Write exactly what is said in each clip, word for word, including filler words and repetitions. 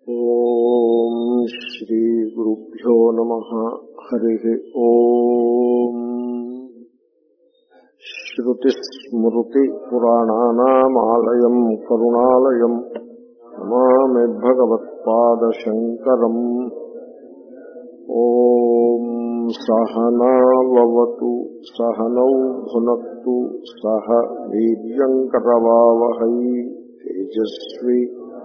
ఓం శ్రీ గురుభ్యో నమః. హరి ఓం. శ్రుతి స్మృతి పురాణానామాలయం కరుణాలయం నమామి భగవత్పాదశంకరం. ఓం సహనావతు సహనౌ భునక్తు సహ వీర్యంకరవావహై తేజస్వి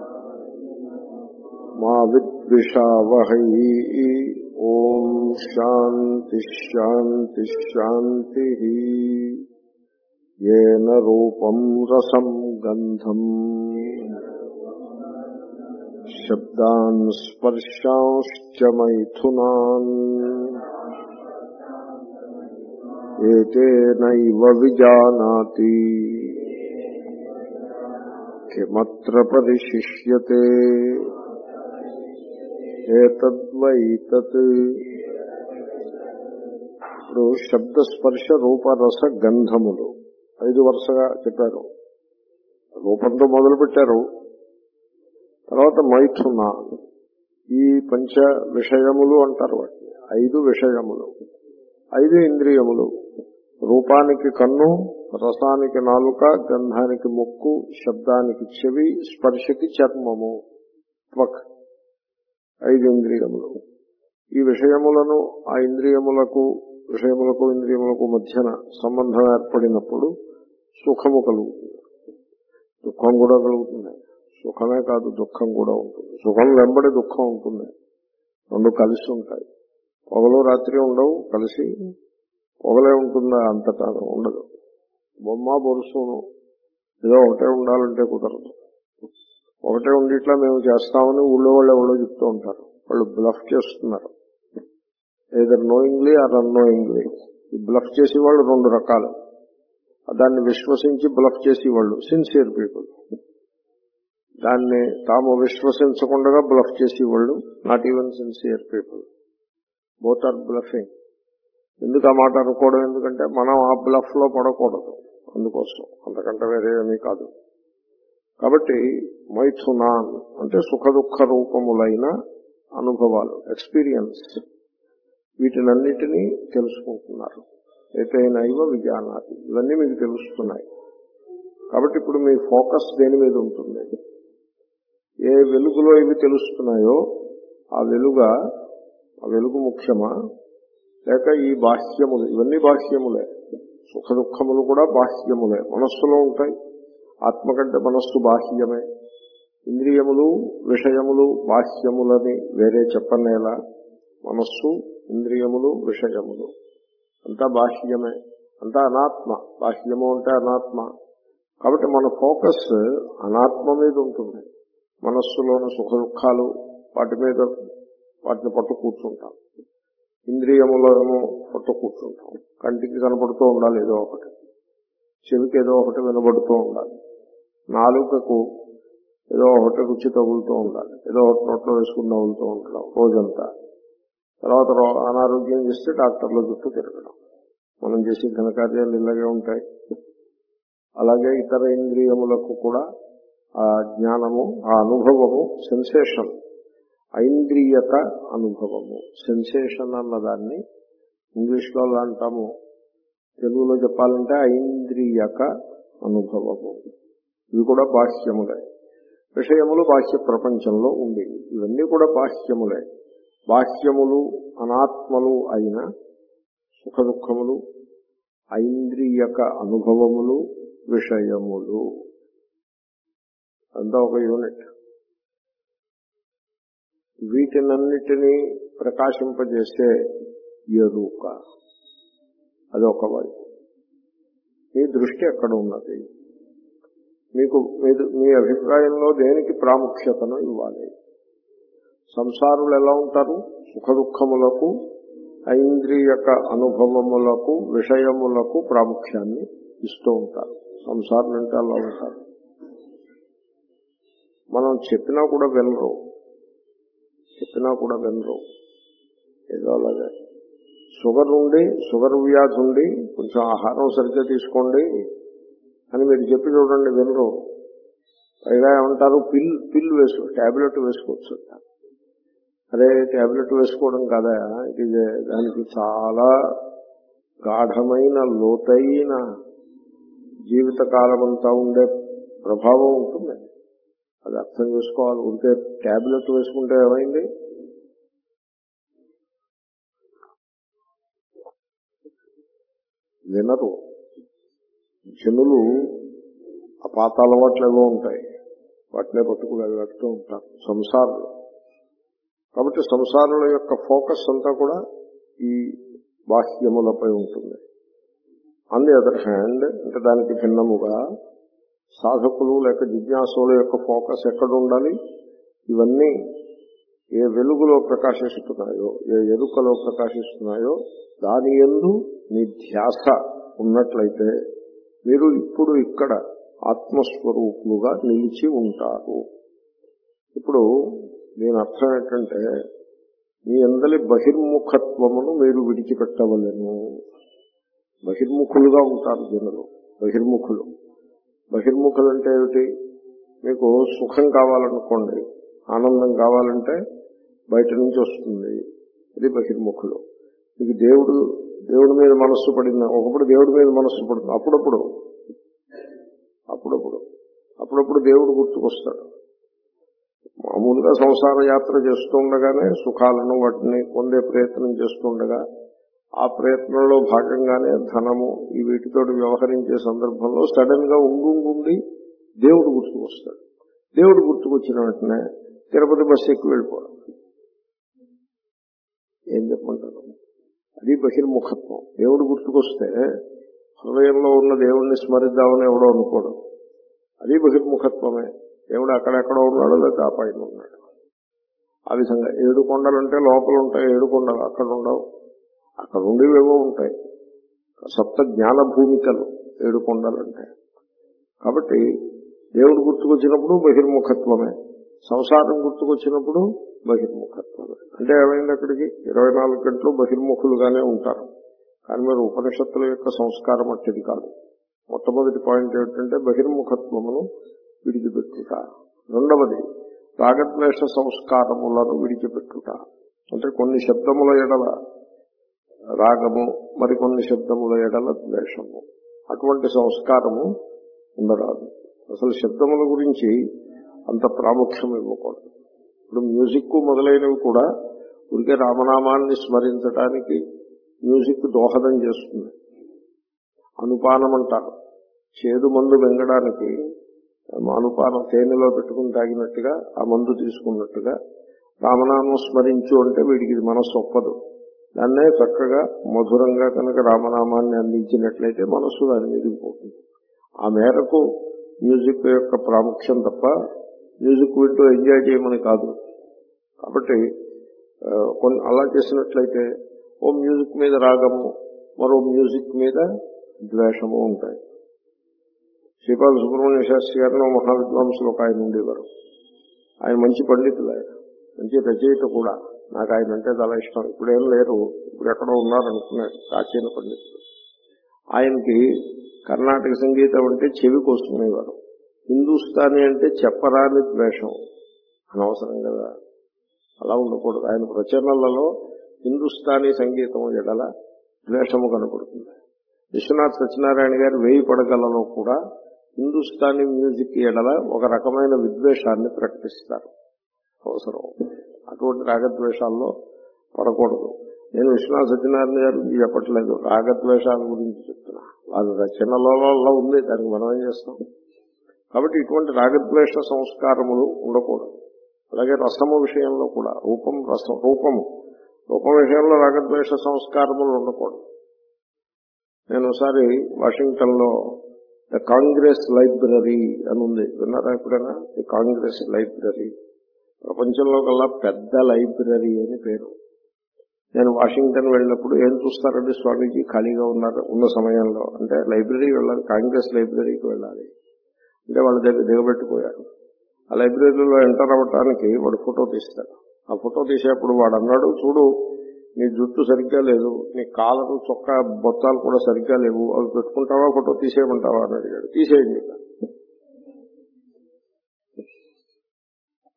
మా విద్విషావహై. ఓం శాంతి శాంతి శాంతి. యేన రూపం రసం గంధం శబ్దాన్ స్పర్శాంశ్చ మైథునాన్ ఏతేనైవ విజానాతి కిమత్ర పరిశిష్యతే ఏతద్వై తత్. ఇప్పుడు శబ్దస్పర్శ రూపరస గంధములు ఐదు వరుసగా చెప్పారు. రూపంతో మొదలు పెట్టారు. తర్వాత మైథున, ఈ పంచ విషయములు అంటారు వాటిని. ఐదు విషయములు, ఐదు ఇంద్రియములు. రూపానికి కన్ను, రసానికి నాలుక, గంధానికి ముక్కు, శబ్దానికి చెవి, స్పర్శకి చర్మము, త్వక్. ఐదు ఇంద్రియములు. ఈ విషయములను ఆ ఇంద్రియములకు విషయములకు ఇంద్రియములకు మధ్యన సంబంధం ఏర్పడినప్పుడు సుఖము కలుగుతుంది, దుఃఖం కూడా కలుగుతుంది. సుఖమే కాదు, దుఃఖం కూడా ఉంటుంది. సుఖం వెంబడి దుఃఖం ఉంటుంది. రెండు కలిసి ఉంటాయి. పొగలు రాత్రి ఉండవు, కలిసి పొగలే ఉంటుందా అంతటా ఉండదు. బొమ్మ బొరుసును ఏదో ఒకటే ఉండాలంటే కుదరదు. ఒకటే ఉండి ఇట్లా మేము చేస్తామని ఊళ్ళో వాళ్ళు ఎవరో చెప్తూ ఉంటారు. వాళ్ళు బ్లఫ్ చేస్తున్నారు, ఏదర్ నోయింగ్లీ ఆర్ అన్నోయింగ్లీ. ఈ బ్లఫ్ చేసే వాళ్ళు రెండు రకాలు. దాన్ని విశ్వసించి బ్లఫ్ చేసేవాళ్ళు సిన్సియర్ పీపుల్. దాన్ని తాము విశ్వసించకుండా బ్లఫ్ చేసేవాళ్ళు not even sincere people. Both are bluffing. ఎందుకు ఆ మాట అనుకోవడం? ఎందుకంటే మనం ఆ బ్లఫ్ లో పడకూడదు, అందుకోసం. అంతకంటే వేరే ఏమీ కాదు. కాబట్టి మైథునాన్ అంటే సుఖ దుఃఖ రూపములైన అనుభవాలు, ఎక్స్పీరియన్స్. వీటినన్నిటినీ తెలుసుకుంటున్నారు. ఏతైనైవ విజానాతి, ఇవన్నీ మీకు తెలుస్తున్నాయి. కాబట్టి ఇప్పుడు మీ ఫోకస్ దేని మీద ఉంటుంది? ఏ వెలుగులో ఇవి తెలుస్తున్నాయో ఆ వెలుగా ఆ వెలుగు ముఖ్యమా, లేక ఈ బాహ్యములు? ఇవన్నీ బాహ్యములే. సుఖ దుఃఖములు కూడా బాహ్యములే, మనస్సులో ఉంటాయి. ఆత్మ కంటే మనస్సు బాహ్యమే. ఇంద్రియములు విషయములు బాహ్యములని వేరే చెప్పనేలా. మనస్సు, ఇంద్రియములు, విషయములు అంతా బాహ్యమే, అంతా అనాత్మ. బాహ్యము అంటే అనాత్మ. కాబట్టి మన ఫోకస్ అనాత్మ మీద ఉంటుంది. మనస్సులోని సుఖ దుఃఖాలు వాటి మీద, వాటిని పట్టు కూర్చుంటాం. ఇంద్రియములను పట్టు కూర్చుంటాం. కంటికి కనపడుతూ ఉండాలి ఏదో ఒకటి, చెవికి ఏదో ఒకటి వినబడుతూ ఉండాలి, నాలుకకు ఏదో ఒకటి రుచి తగులుతూ ఉండాలి, ఏదో ఒకటి నోట్లో వేసుకుని నవ్వులుతూ ఉండడం రోజంతా. తర్వాత అనారోగ్యం చేస్తే డాక్టర్ల చుట్టూ తిరగడం. మనం చేసే ఘనకార్యాలు ఇలాగే ఉంటాయి. అలాగే ఇతర ఇంద్రియములకు కూడా ఆ జ్ఞానము, ఆ అనుభవము, సెన్సేషన్, ఐంద్రియక అనుభవము. సెన్సేషన్ అన్నదాన్ని ఇంగ్లీష్ లో అలా అంటాము, తెలుగులో చెప్పాలంటే ఐంద్రియక అనుభవము. ఇవి కూడా బాహ్యములే. విషయములు బాహ్య ప్రపంచంలో ఉండేవి. ఇవన్నీ కూడా బాహ్యములే. బాహ్యములు అనాత్మలు అయిన సుఖ దుఃఖములు, ఐంద్రియక అనుభవములు, విషయములు అంతా ఒక యూనిట్. వీటినన్నిటినీ ప్రకాశింపజేసే ఎరుక, అదొక వైపు. మీ దృష్టి ఎక్కడ ఉన్నది? మీకు మీ అభిప్రాయంలో దేనికి ప్రాముఖ్యతను ఇవ్వాలి? సంసారులు ఎలా ఉంటారు? సుఖ దుఃఖములకు, ఐంద్రియక అనుభవములకు, విషయములకు ప్రాముఖ్యాన్ని ఇస్తూ ఉంటారు. సంసారులు అంటే అలా ఉంటారు. మనం చెప్పినా కూడా వినరు, చెప్పినా కూడా వినరు. ఏదో అలాగే షుగర్ ఉండి, షుగర్ వ్యాధి ఉండి కొంచెం ఆహారం సరిగ్గా తీసుకోండి అని మీరు చెప్పి చూడండి, వినరు. పైగా ఏమంటారు, పిల్ పిల్ వేసుకో ట్యాబ్లెట్ వేసుకోవచ్చు అంటారు. అరే ట్యాబ్లెట్ వేసుకోవడం కదా, ఇది దానికి చాలా గాఢమైన లోతైన జీవితకాలం అంతా ఉండే ప్రభావం ఉంటుంది. అది అర్థం చేసుకోవాలి. ఉంటే ట్యాబ్లెట్ వేసుకుంటే ఏమైంది, వినరు. జనులు ఆ పాత అలవాట్లు ఏవో ఉంటాయి, వాటినే పట్టుకు వెళ్ళడుతూ ఉంటారు సంసారంలో. కాబట్టి సంసారుల యొక్క ఫోకస్ అంతా కూడా ఈ బాహ్యములపై ఉంటుంది. ఆన్ ది అదర్ హ్యాండ్, అంటే దానికి భిన్నముగా సాధకులు లేక జిజ్ఞాసుల యొక్క ఫోకస్ ఎక్కడ ఉండాలి, ఇవన్నీ ఏ వెలుగులో ప్రకాశిస్తున్నాయో, ఏ ఎరుకలో ప్రకాశిస్తున్నాయో దాని యందు మీ ధ్యాస ఉన్నట్లయితే మీరు ఇప్పుడు ఇక్కడ ఆత్మస్వరూపులుగా నిలిచి ఉంటారు. ఇప్పుడు దీని అర్థం ఏంటంటే, మీ అందరి బహిర్ముఖత్వమును మీరు విడిచిపెట్టవలెను. బహిర్ముఖులుగా ఉంటారు జనులు. బహిర్ముఖులు బహిర్ముఖులు అంటే ఏమిటి, మీకు సుఖం కావాలనుకోండి, ఆనందం కావాలంటే బయట నుంచి వస్తుంది, ఇది బహిర్ముఖులు. మీకు దేవుడు దేవుడి మీద మనస్సు పడింది, ఒకప్పుడు దేవుడి మీద మనస్సు పడుతుంది, అప్పుడప్పుడు అప్పుడప్పుడు అప్పుడప్పుడు దేవుడు గుర్తుకొస్తాడు. మామూలుగా సంసార యాత్ర చేస్తుండగానే సుఖాలను వాటిని పొందే ప్రయత్నం చేస్తుండగా, ఆ ప్రయత్నంలో భాగంగానే ధనము ఈ వీటితో వ్యవహరించే సందర్భంలో సడన్ గా ఉంగుంగుండి దేవుడు గుర్తుకొస్తాడు. దేవుడు గుర్తుకొచ్చిన వెంటనే తిరుపతి బస్సు ఎక్కి వెళ్ళిపోవడం. ఏం చెప్పమంటారు, అది బహిర్ముఖత్వం. దేవుడు గుర్తుకొస్తే హృదయంలో ఉన్న దేవుణ్ణి స్మరిద్దామని ఎవడో అనుకోవడం, అది బహిర్ముఖత్వమే. దేవుడు అక్కడెక్కడో ఉన్నాడు, లేదా ఆ పైన ఉన్నాడు. ఆ విధంగా ఏడు కొండలంటే లోపల ఉంటాయి, ఏడు కొండలు అక్కడ ఉండవు, అక్కడ ఉండేవేవో ఉంటాయి. సప్త జ్ఞాన భూమికలు ఏడు కొండలంటే. కాబట్టి దేవుడు గుర్తుకొచ్చినప్పుడు బహిర్ముఖత్వమే, సంసారం గుర్తుకొచ్చినప్పుడు బహిర్ముఖత్వమే. అంటే ఏమైంది, అక్కడికి ఇరవై నాలుగు గంటలు బహిర్ముఖులుగానే ఉంటారు. కానీ మీరు ఉపనిషత్తుల యొక్క సంస్కారం అట్టది కాదు. మొట్టమొదటి పాయింట్ ఏమిటంటే బహిర్ముఖత్వమును విడిచిపెట్టుట. రెండవది రాగద్వేష సంస్కారములను విడిచిపెట్టుట. అంటే కొన్ని శబ్దముల ఎడల రాగము, మరికొన్ని శబ్దముల ఎడల ద్వేషము, అటువంటి సంస్కారము ఉండరాదు. అసలు శబ్దముల గురించి అంత ప్రాముఖ్యం ఇవ్వకూడదు. ఇప్పుడు మ్యూజిక్ మొదలైనవి కూడా ఊరికే రామనామాన్ని స్మరించడానికి మ్యూజిక్ దోహదం చేస్తుంది. అనుపానం అంటారు, చేదు మందు వెంగడానికి అనుపానం తేనెలో పెట్టుకుని తాగినట్టుగా, ఆ మందు తీసుకున్నట్టుగా రామనామం స్మరించు అంటే వీడికి ఇది మనస్సు ఒప్పదు. దాన్నే చక్కగా మధురంగా కనుక రామనామాన్ని అందించినట్లయితే మనస్సు దాన్ని ఎదిగిపోతుంది. ఆ మేరకు మ్యూజిక్ యొక్క ప్రాముఖ్యం తప్ప మ్యూజిక్ వింటూ ఎంజాయ్ చేయమని కాదు. కాబట్టి కొన్ని అలా చేసినట్లయితే ఓ మ్యూజిక్ మీద రాగము, మరో మ్యూజిక్ మీద ద్వేషము ఉంటాయి. శ్రీపాద సుబ్రహ్మణ్య శాస్త్రి గారిని మహావిద్వాంసులు ఒక ఆయన ఉండేవారు. ఆయన మంచి పండితులు, ఆయన మంచి రచయిత కూడా. నాకు ఆయన అంటే చాలా ఇష్టం. ఇప్పుడేం లేరు, ఇప్పుడు ఎక్కడో ఉన్నారనుకున్నాడు, ప్రాచీన పండితులు. ఆయనకి కర్ణాటక సంగీతం అంటే చెవి కోసుకునేవారు. హిందుస్థానీ అంటే చెప్పరాని ద్వేషం. అనవసరం కదా, అలా ఉండకూడదు. ఆయన ప్రచరణలలో హిందుస్థానీ సంగీతం ఎడల ద్వేషము కనపడుతుంది. విశ్వనాథ్ సత్యనారాయణ గారు వేయి పడగలలో కూడా హిందుస్థానీ మ్యూజిక్ ఎడల ఒక రకమైన విద్వేషాన్ని ప్రకటిస్తారు. అవసరం, అటువంటి రాగద్వేషాల్లో పడకూడదు. నేను విశ్వనాథ్ సత్యనారాయణ గారు చెప్పట్లేదు, రాగద్వేషాల గురించి చెప్తున్నా. వాళ్ళ రచనలలో ఉంది, దానికి మనం ఏం చేస్తాం. కాబట్టి ఇటువంటి రాగద్వేష సంస్కారములు ఉండకూడదు. అలాగే రసము విషయంలో కూడా రూపం రసం రూపము రూపం విషయంలో రాగద్వేష సంస్కారములు ఉండకూడదు. నేను ఒకసారి వాషింగ్టన్ లో ద కాంగ్రెస్ లైబ్రరీ అని ఉంది, విన్నారా ఎప్పుడైనా? ది కాంగ్రెస్ లైబ్రరీ ప్రపంచంలో కల్లా పెద్ద లైబ్రరీ అని పేరు. నేను వాషింగ్టన్ వెళ్ళినప్పుడు ఏం చూస్తారంటే, స్వామీజీ ఖాళీగా ఉన్నారు ఉన్న సమయంలో, అంటే లైబ్రరీ వెళ్ళాలి, కాంగ్రెస్ లైబ్రరీకి వెళ్ళాలి అంటే వాళ్ళ దగ్గర దిగబెట్టిపోయారు. ఆ లైబ్రరీలో ఎంటర్ అవ్వటానికి వాడు ఫోటో తీస్తాడు. ఆ ఫోటో తీసేప్పుడు వాడు అన్నాడు, చూడు నీ జుట్టు సరిగ్గా లేదు, నీ కాలరు చొక్కా బొత్తాలు కూడా సరిగ్గా లేవు, అవి పెట్టుకుంటావా ఫోటో తీసేయమంటావా అని అడిగాడు. తీసేయండి.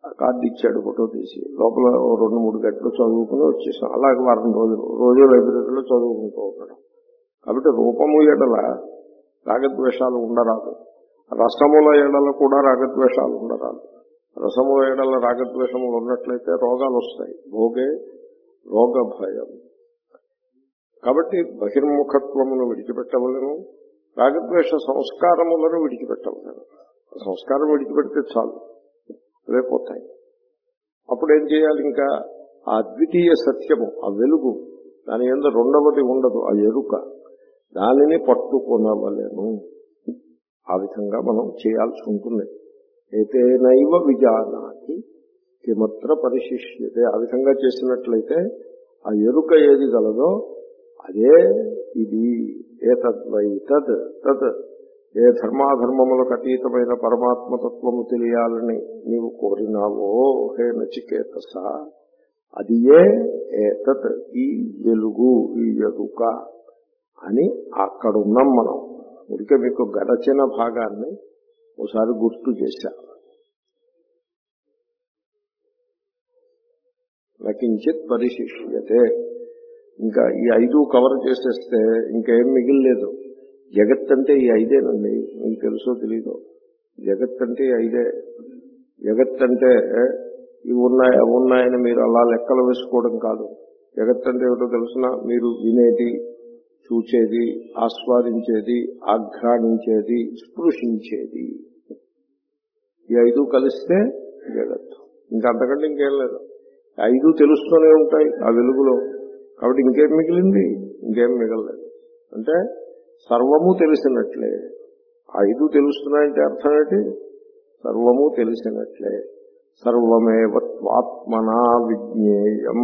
కార్డు ఇచ్చాడు, ఫోటో తీసి. లోపల రెండు మూడు గంటలు చదువుకుని వచ్చేసాం. అలాగే వారం రోజులు రోజు లైబ్రరీలో చదువుకుంటూ ఉంటాడు. కాబట్టి రూపము ఎడల రాగద్వేషాలు ఉండరాదు, రసముల ఎడల కూడా రాగద్వేషాలు ఉండరాదు. రసముల ఎడల రాగద్వేషములు ఉన్నట్లయితే రోగాలు వస్తాయి. భోగే రోగ భయం. కాబట్టి బహిర్ముఖత్వమును విడిచిపెట్టవలను, రాగద్వేష సంస్కారములను విడిచిపెట్టవలను. సంస్కారం విడిచిపెడితే చాలు, అవే పోతాయి. అప్పుడు ఏం చేయాలి? ఇంకా ఆ అద్వితీయ సత్యము, ఆ వెలుగు, దాని యందు రెండవది ఉండదు, ఆ ఎరుక, దానిని పట్టుకొనవలెను. ఆ విధంగా మనం చేయాల్సి ఉంటుంది. ఏతేనైవ విజానాతి కిమత్ర పరిశిష్యతే. ఆ విధంగా చేసినట్లయితే ఆ ఎరుక ఏది గలదో అదే ఇది. ఏతద్వై తద్ తత్. ఏ ధర్మాధర్మములకు అతీతమైన పరమాత్మతత్వము తెలియాలని నీవు కోరినావో హే నచికేతస, అది ఏ ఏతత్, ఈ వెలుగు, ఈ ఎరుక అని అక్కడున్నాం మనం. ఇక మీకు గడచిన భాగాన్ని ఒకసారి గుర్తు చేశా. నకించిత్ పరిశిష్యతే. ఇంకా ఈ ఐదు కవర్ చేసేస్తే ఇంకేం మిగిలిలేదు. జగత్ అంటే ఈ ఐదేనండి. మీకు తెలుసో తెలీదో, జగత్ అంటే ఈ ఐదే. జగత్ అంటే ఇవి ఉన్నాయి అవి ఉన్నాయని మీరు అలా లెక్కలు వేసుకోవడం కాదు. జగత్ అంటే ఏమిటో తెలుసిన, మీరు వినేది, చూచేది, ఆస్వాదించేది, ఆఘ్రానించేది, స్పృశించేది, ఈ ఐదు కలిస్తే జగత్తు. ఇంకా అంతకంటే ఇంకేం లేదు. ఐదు తెలుస్తూనే ఉంటాయి ఆ వెలుగులో. కాబట్టి ఇంకేం మిగిలింది? ఇంకేం మిగలలేదు. అంటే సర్వము తెలిసినట్లే. ఐదు తెలుస్తున్నాయంటే అర్థం ఏంటి? సర్వము తెలిసినట్లే. సర్వమేవ త్వాత్మనా విజ్ఞేయం.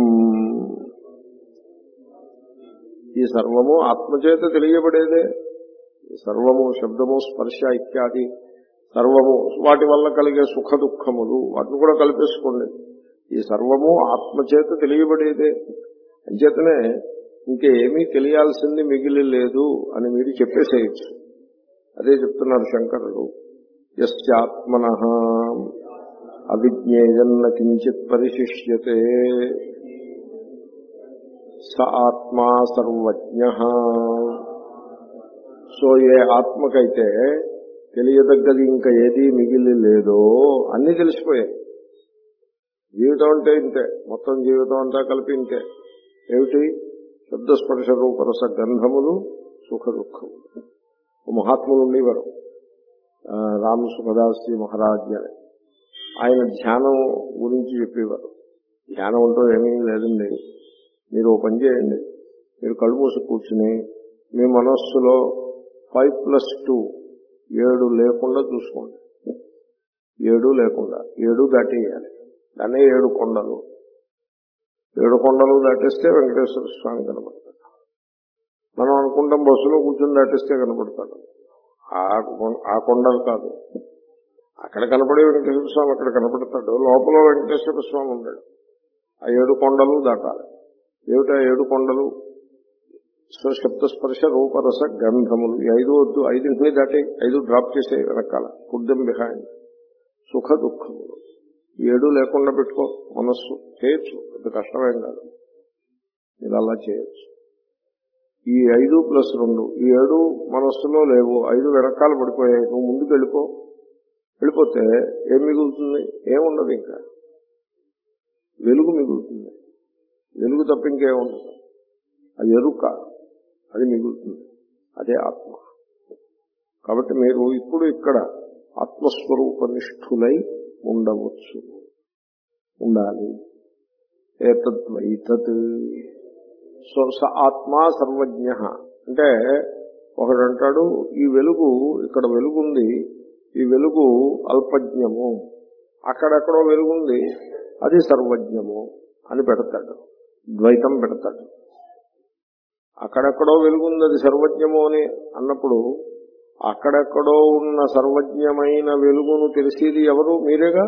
ఈ సర్వము ఆత్మచేత తెలియబడేదే. సర్వము శబ్దము, స్పర్శ ఇత్యాది సర్వము, వాటి వల్ల కలిగే సుఖ దుఃఖములు, వాటిని కూడా కలిపేసుకోండి. ఈ సర్వము ఆత్మచేత తెలియబడేదే. అంచేతనే ఇంకేమీ తెలియాల్సింది మిగిలి లేదు అని మీరు చెప్పేసేయచ్చు. అదే చెప్తున్నారు శంకరుడు. యస్యాత్మనః అవిజ్ఞేయన్న కించిత్ పరిశిష్యతే స ఆత్మా సర్వజ్ఞః. సో ఏ ఆత్మకైతే తెలియదగ్గది ఇంకా ఏదీ మిగిలి లేదో అన్నీ తెలిసిపోయాయి. జీవితం అంటే ఇంతే, మొత్తం జీవితం అంతా కలిపి ఇంతే. ఏమిటి? శబ్దస్పర్శ రూపరస గంధములు, సుఖ దుఃఖములు. మహాత్ములు ఉండేవారు, రామ సుఖదాసి మహారాజ్ అని. ఆయన ధ్యానం గురించి చెప్పేవారు. ధ్యానం అంటూ ఏమీ లేదండి. మీరు ఓ పని చేయండి, మీరు కళ్ళు మూసి కూర్చుని మీ మనస్సులో ఫైవ్ ప్లస్ టూ ఏడు లేకుండా చూసుకోండి. ఏడు లేకుండా, ఏడు దాటేయాలి. దాన్నే ఏడు కొండలు. ఏడు కొండలు దాటిస్తే వెంకటేశ్వర స్వామి కనపడతాడు. మనం అనుకుంటాం బస్సులో కూర్చొని దాటిస్తే కనపడతాడు. ఆ కొండలు కాదు, అక్కడ కనపడే వెంకటేశ్వర స్వామి అక్కడ కనపడతాడు. లోపల వెంకటేశ్వర స్వామి ఉన్నాడు. ఆ ఏడు కొండలు దాటాలి. ఏమిటా ఏడు కొండలు? సో శబ్దస్పర్శ రూపరస గంధములు. ఈ ఐదు వద్దు, ఐదింటిని దాటి ఐదు డ్రాప్ చేసే వెనకాల, పుట్ దెమ్ బిహైండ్. సుఖ దుఃఖములు ఏడు లేకుండా పెట్టుకో. మనస్సు చేయొచ్చు, పెద్ద కష్టమేం కాదు, మీరు అలా చేయొచ్చు. ఈ ఐదు ప్లస్ రెండు, ఈ ఏడు మనస్సులో లేవు, ఐదు వెనకాల పడిపోయాయి. నువ్వు ముందుకు వెళ్ళిపో. వెళ్ళిపోతే ఏం మిగులుతుంది? ఏముండదు, ఇంకా వెలుగు మిగులుతుంది. వెలుగు తప్ప ఇంకేముండదు. ఆ ఎరుక, అది మిగులుతుంది. అదే ఆత్మ. కాబట్టి మీరు ఇప్పుడు ఇక్కడ ఆత్మస్వరూప నిష్ఠులై ఉండవచ్చు, ఉండాలి. ఏతద్వైతత్. సో స ఆత్మా సర్వజ్ఞ అంటే ఒకడంటాడు, ఈ వెలుగు, ఇక్కడ వెలుగుంది, ఈ వెలుగు అల్పజ్ఞము, అక్కడెక్కడో వెలుగుంది, అది సర్వజ్ఞము అని పెడతాడు. ద్వైతం పెడతాడు. అక్కడెక్కడో వెలుగుంది, అది సర్వజ్ఞము అని అన్నప్పుడు అక్కడెక్కడో ఉన్న సర్వజ్ఞమైన వెలుగును తెలిసేది ఎవరు? మీరేగా.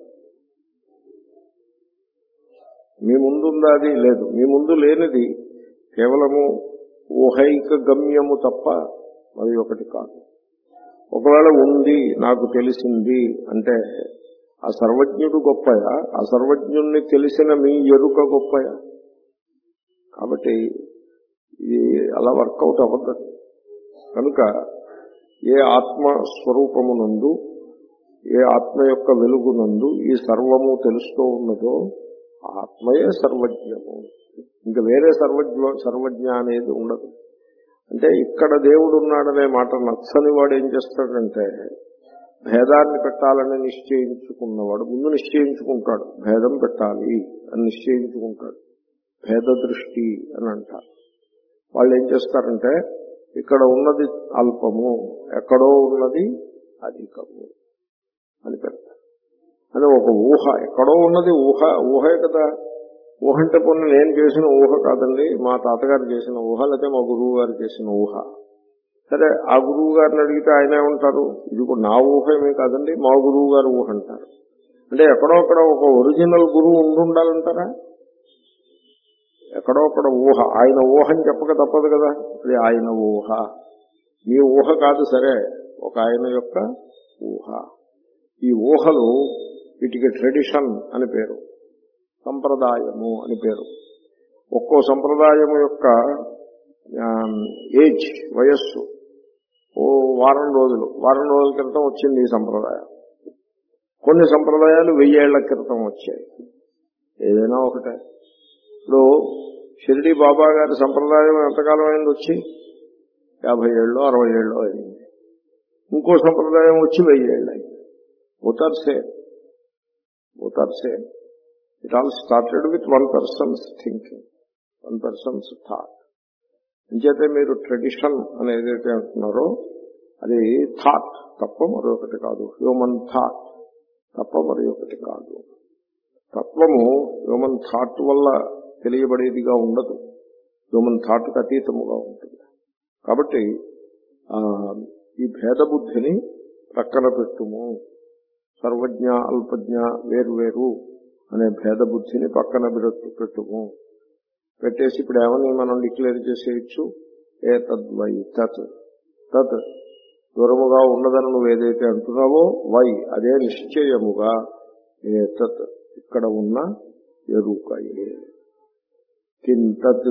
మీ ముందుందా? అది లేదు. మీ ముందు లేనిది కేవలము ఊహైక గమ్యము తప్ప మరి ఒకటి కాదు. ఒకవేళ ఉంది, నాకు తెలిసింది అంటే ఆ సర్వజ్ఞుడు గొప్పయా, ఆ సర్వజ్ఞుణ్ణి తెలిసిన మీ ఎరుక గొప్పయా? కాబట్టి ఇది అలా వర్కౌట్ అవ్వదు. కనుక ఏ ఆత్మస్వరూపమునందు, ఏ ఆత్మ యొక్క వెలుగునందు ఈ సర్వము తెలుస్తూ ఉన్నదో ఆత్మయే సర్వజ్ఞము. ఇంకా వేరే సర్వజ్ఞ సర్వజ్ఞ అనేది ఉండదు. అంటే ఇక్కడ దేవుడు ఉన్నాడనే మాట నచ్చని వాడు ఏం చేస్తాడంటే భేదాన్ని పెట్టాలని నిశ్చయించుకున్నవాడు ముందు నిశ్చయించుకుంటాడు, భేదం పెట్టాలి అని నిశ్చయించుకుంటాడు. భేద దృష్టి అని అంటారు. వాళ్ళు ఏం చేస్తారంటే ఇక్కడ ఉన్నది అల్పము, ఎక్కడో ఉన్నది అధికము అని పెడతారు. అని ఒక ఊహ, ఎక్కడో ఉన్నది ఊహ, ఊహే కదా. ఊహ అంటే పొన్న నేను చేసిన ఊహ కాదండి, మా తాతగారు చేసిన ఊహ, లేకపోతే మా గురువు గారు చేసిన ఊహ. సరే, ఆ గురువు గారిని అడిగితే ఆయన ఏమంటారు, ఇది కూడా నా ఊహ ఏమీ కాదండి, మా గురువు గారు ఊహ అంటారు. అంటే ఎక్కడో అక్కడ ఒక ఒరిజినల్ గురువు ఉండుండాలంటారా? ఎక్కడో అక్కడ ఊహ, ఆయన ఊహ అని చెప్పక తప్పదు కదా. అది ఆయన ఊహ, మీ ఊహ కాదు. సరే, ఒక ఆయన యొక్క ఊహ. ఈ ఊహలు వీటికి ట్రెడిషన్ అని పేరు, సంప్రదాయము అని పేరు. ఒక్కో సంప్రదాయము యొక్క ఏజ్, వయస్సు ఓ వారం రోజులు వారం రోజుల క్రితం వచ్చింది ఈ సంప్రదాయం. కొన్ని సంప్రదాయాలు వెయ్యేళ్ల క్రితం వచ్చాయి. ఏదైనా ఒకటే. ఇప్పుడు షిరిడి బాబా గారి సంప్రదాయం ఎంతకాలం అయింది వచ్చి? యాభై ఏళ్ళు అరవై ఏళ్ళు అయింది. ఇంకో సంప్రదాయం వచ్చి వెయ్యి ఏళ్ళు అయింది. both are same both are same it all started with one person's thinking, one person's thought. అంచేతే మీరు ట్రెడిషన్ అని ఏదైతే అంటున్నారో అది థాట్ తప్ప మరొకటి కాదు, హ్యూమన్ థాట్ తప్ప మరొకటి కాదు. తత్వము హ్యూమన్ థాట్ వల్ల తెలియబడేదిగా ఉండదు, హ్యూమన్ థాట్కి అతీతముగా ఉంటుంది. కాబట్టి ఈ భేద బుద్ధిని ప్రక్కన పెట్టుము, సర్వజ్ఞ అల్పజ్ఞ వేర్వేరు అనే భేద బుద్ధిని పక్కన పెట్టుము. పెట్టేసి ఇప్పుడు ఏమని మనం డిక్లేర్ చేసేయచ్చు, ఏ తద్వై తత్, తత్ దూరముగా ఉన్నదని నువ్వు ఏదైతే అంటున్నావో వై అదే నిశ్చయముగా ఏ తత్ ఇక్కడ ఉన్న ఎరుకయే. కింతత్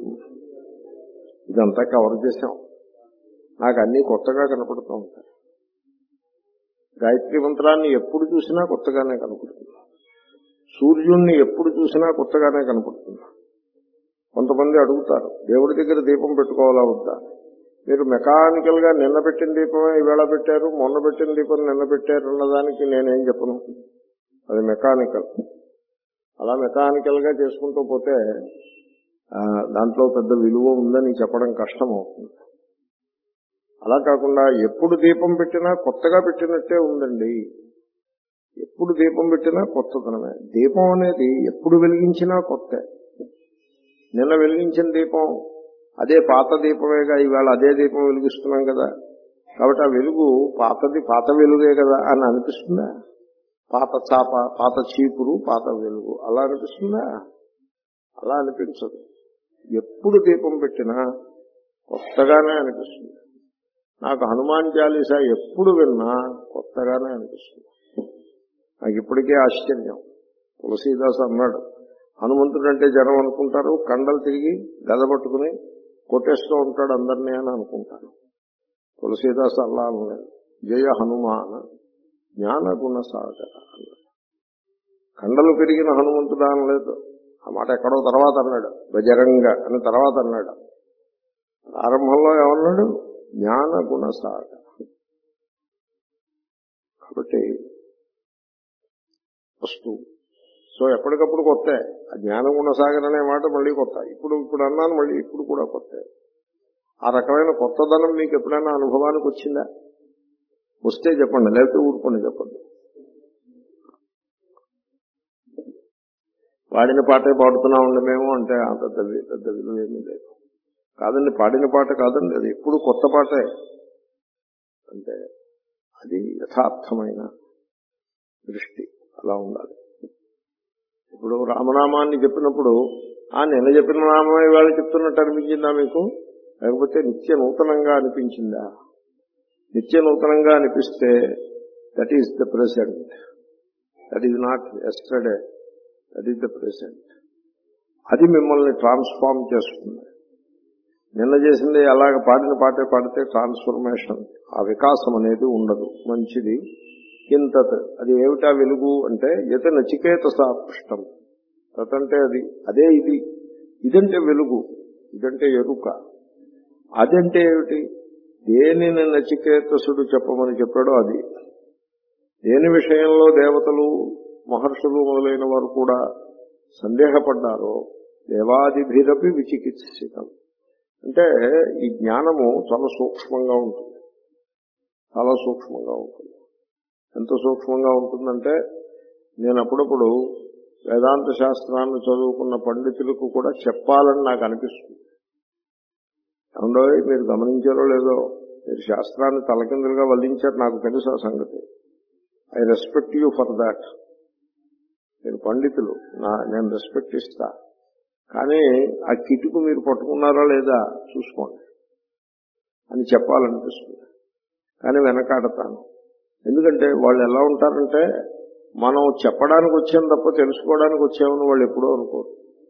ఇదంతా కవర్ చేశాం. నాకు అన్నీ కొత్తగా కనపడుతూ ఉంటాయి. గాయత్రి మంత్రాన్ని ఎప్పుడు చూసినా కొత్తగానే కనపడుతుంది. సూర్యుణ్ణి ఎప్పుడు చూసినా కొత్తగానే కనపడుతుంది. కొంతమంది అడుగుతారు, దేవుడి దగ్గర దీపం పెట్టుకోవాలా వద్దా? మీరు మెకానికల్ గా నిన్న పెట్టిన దీపమే ఈవేళ పెట్టారు, మొన్న పెట్టిన దీపం నిన్న పెట్టారు అన్నదానికి నేనేం చెప్పను. అది మెకానికల్. అలా మెకానికల్ గా చేసుకుంటూ పోతే దాంట్లో పెద్ద విలువ ఉందని చెప్పడం కష్టం అవుతుంది. అలా కాకుండా ఎప్పుడు దీపం పెట్టినా కొత్తగా పెట్టినట్టే ఉందండి. ఎప్పుడు దీపం పెట్టినా కొత్తదనమే. దీపం అనేది ఎప్పుడు వెలిగించినా కొత్తే. నిన్న వెలిగించిన దీపం అదే పాత దీపమేగా, ఈవేళ అదే దీపం వెలిగిస్తున్నాం కదా. కాబట్టి ఆ వెలుగు పాతది పాత వెలుగే కదా అని అనిపిస్తుందా? పాత చాప, పాత చీపురు, పాత వెలుగు అలా అనిపిస్తుందా? అలా అనిపించదు. ఎప్పుడు దీపం పెట్టినా కొత్తగానే అనిపిస్తుంది. నాకు హనుమాన్ చాలీసా ఎప్పుడు విన్నా కొత్తగానే అనిపిస్తుంది. నాకు ఇప్పటికే ఆశ్చర్యం. తులసీదాస్ అన్నాడు, హనుమంతుడు అంటే జనం అనుకుంటారు కండలు తిరిగి గద పట్టుకుని కొట్టేస్తూ ఉంటాడు అందరినీ అని అనుకుంటాను. తులసీదాస్ అల్లా అనలేదు. జయ హనుమాన జ్ఞాన గుణ సాగర అన్నాడు. కండలు పెరిగిన హనుమంతుడా అనలేదు. ఆ మాట ఎక్కడో తర్వాత అన్నాడు. బజరంగ అని తర్వాత అన్నాడు. ప్రారంభంలో ఏమన్నాడు? జ్ఞాన గుణ సాగర. కాబట్టి వస్తు సో ఎప్పటికప్పుడు కొత్త. ఆ జ్ఞాన గుణ సాగర్ అనే మాట మళ్ళీ కొత్త. ఇప్పుడు ఇప్పుడు అన్నాను, మళ్ళీ ఇప్పుడు కూడా కొత్త. ఆ రకమైన కొత్తదనం మీకు ఎప్పుడైనా అనుభవానికి వచ్చిందా? వస్తే చెప్పండి, లేకపోతే ఊరుకొని చెప్పండి. పాడిన పాటే పాడుతున్నామండి మేము అంటే పెద్ద పెద్ద విలువ ఏమీ లేదు. కాదండి, పాడిన పాట కాదండి, అది ఎప్పుడు కొత్త పాటే. అంటే అది యథార్థమైన దృష్టి అలా ఉండాలి. ఇప్పుడు రామనామాన్ని చెప్పినప్పుడు ఆ నిన్న చెప్పిన నామం ఇవాళ చెప్తున్నట్టు అనిపించిందా మీకు? లేకపోతే నిత్య నూతనంగా అనిపించిందా? నిత్య నూతనంగా అనిపిస్తే that is the present. That is not yesterday, that is the present. అది మిమ్మల్ని ట్రాన్స్ఫార్మ్ చేస్తుంది. నిన్న చేసింది అలాగ పాడిన పాటే పాడితే ట్రాన్స్ఫర్మేషన్, ఆ వికాసం అనేది ఉండదు. మంచిది. కింతత్, అది ఏమిటా వెలుగు అంటే యత్ నచికేత సాపృష్టం. తత్ అంటే అది, అదే ఇది. ఇదంటే వెలుగు, ఇదంటే ఎరుక. అదంటే ఏమిటి? దేనిని నచికేతసుడు చెప్పమని చెప్పాడో అది. దేని విషయంలో దేవతలు మహర్షులు మొదలైన వారు కూడా సందేహపడ్డారో దేవాదిభిరపి విచికిత్సితం. అంటే ఈ జ్ఞానము చాలా సూక్ష్మంగా ఉంటుంది, చాలా సూక్ష్మంగా ఉంటుంది. ఎంత సూక్ష్మంగా ఉంటుందంటే నేను అప్పుడప్పుడు వేదాంత శాస్త్రాన్ని చదువుకున్న పండితులకు కూడా చెప్పాలని నాకు అనిపిస్తుంది. అవునో మీరు గమనించారో లేదో, మీరు శాస్త్రాన్ని తలకిందులుగా వల్లించారు, నాకు తెలుసు ఆ సంగతి. I respect you for that. మీరు పండితులు, నా నేను రెస్పెక్ట్ ఇస్తా. కానీ ఆ కిటుకు మీరు పట్టుకున్నారా లేదా చూసుకోండి అని చెప్పాలనిపిస్తుంది. కానీ వెనకాడతాను. ఎందుకంటే వాళ్ళు ఎలా ఉంటారంటే మనం చెప్పడానికి వచ్చాం తప్ప తెలుసుకోవడానికి వచ్చామని వాళ్ళు ఎప్పుడూ అనుకోరు.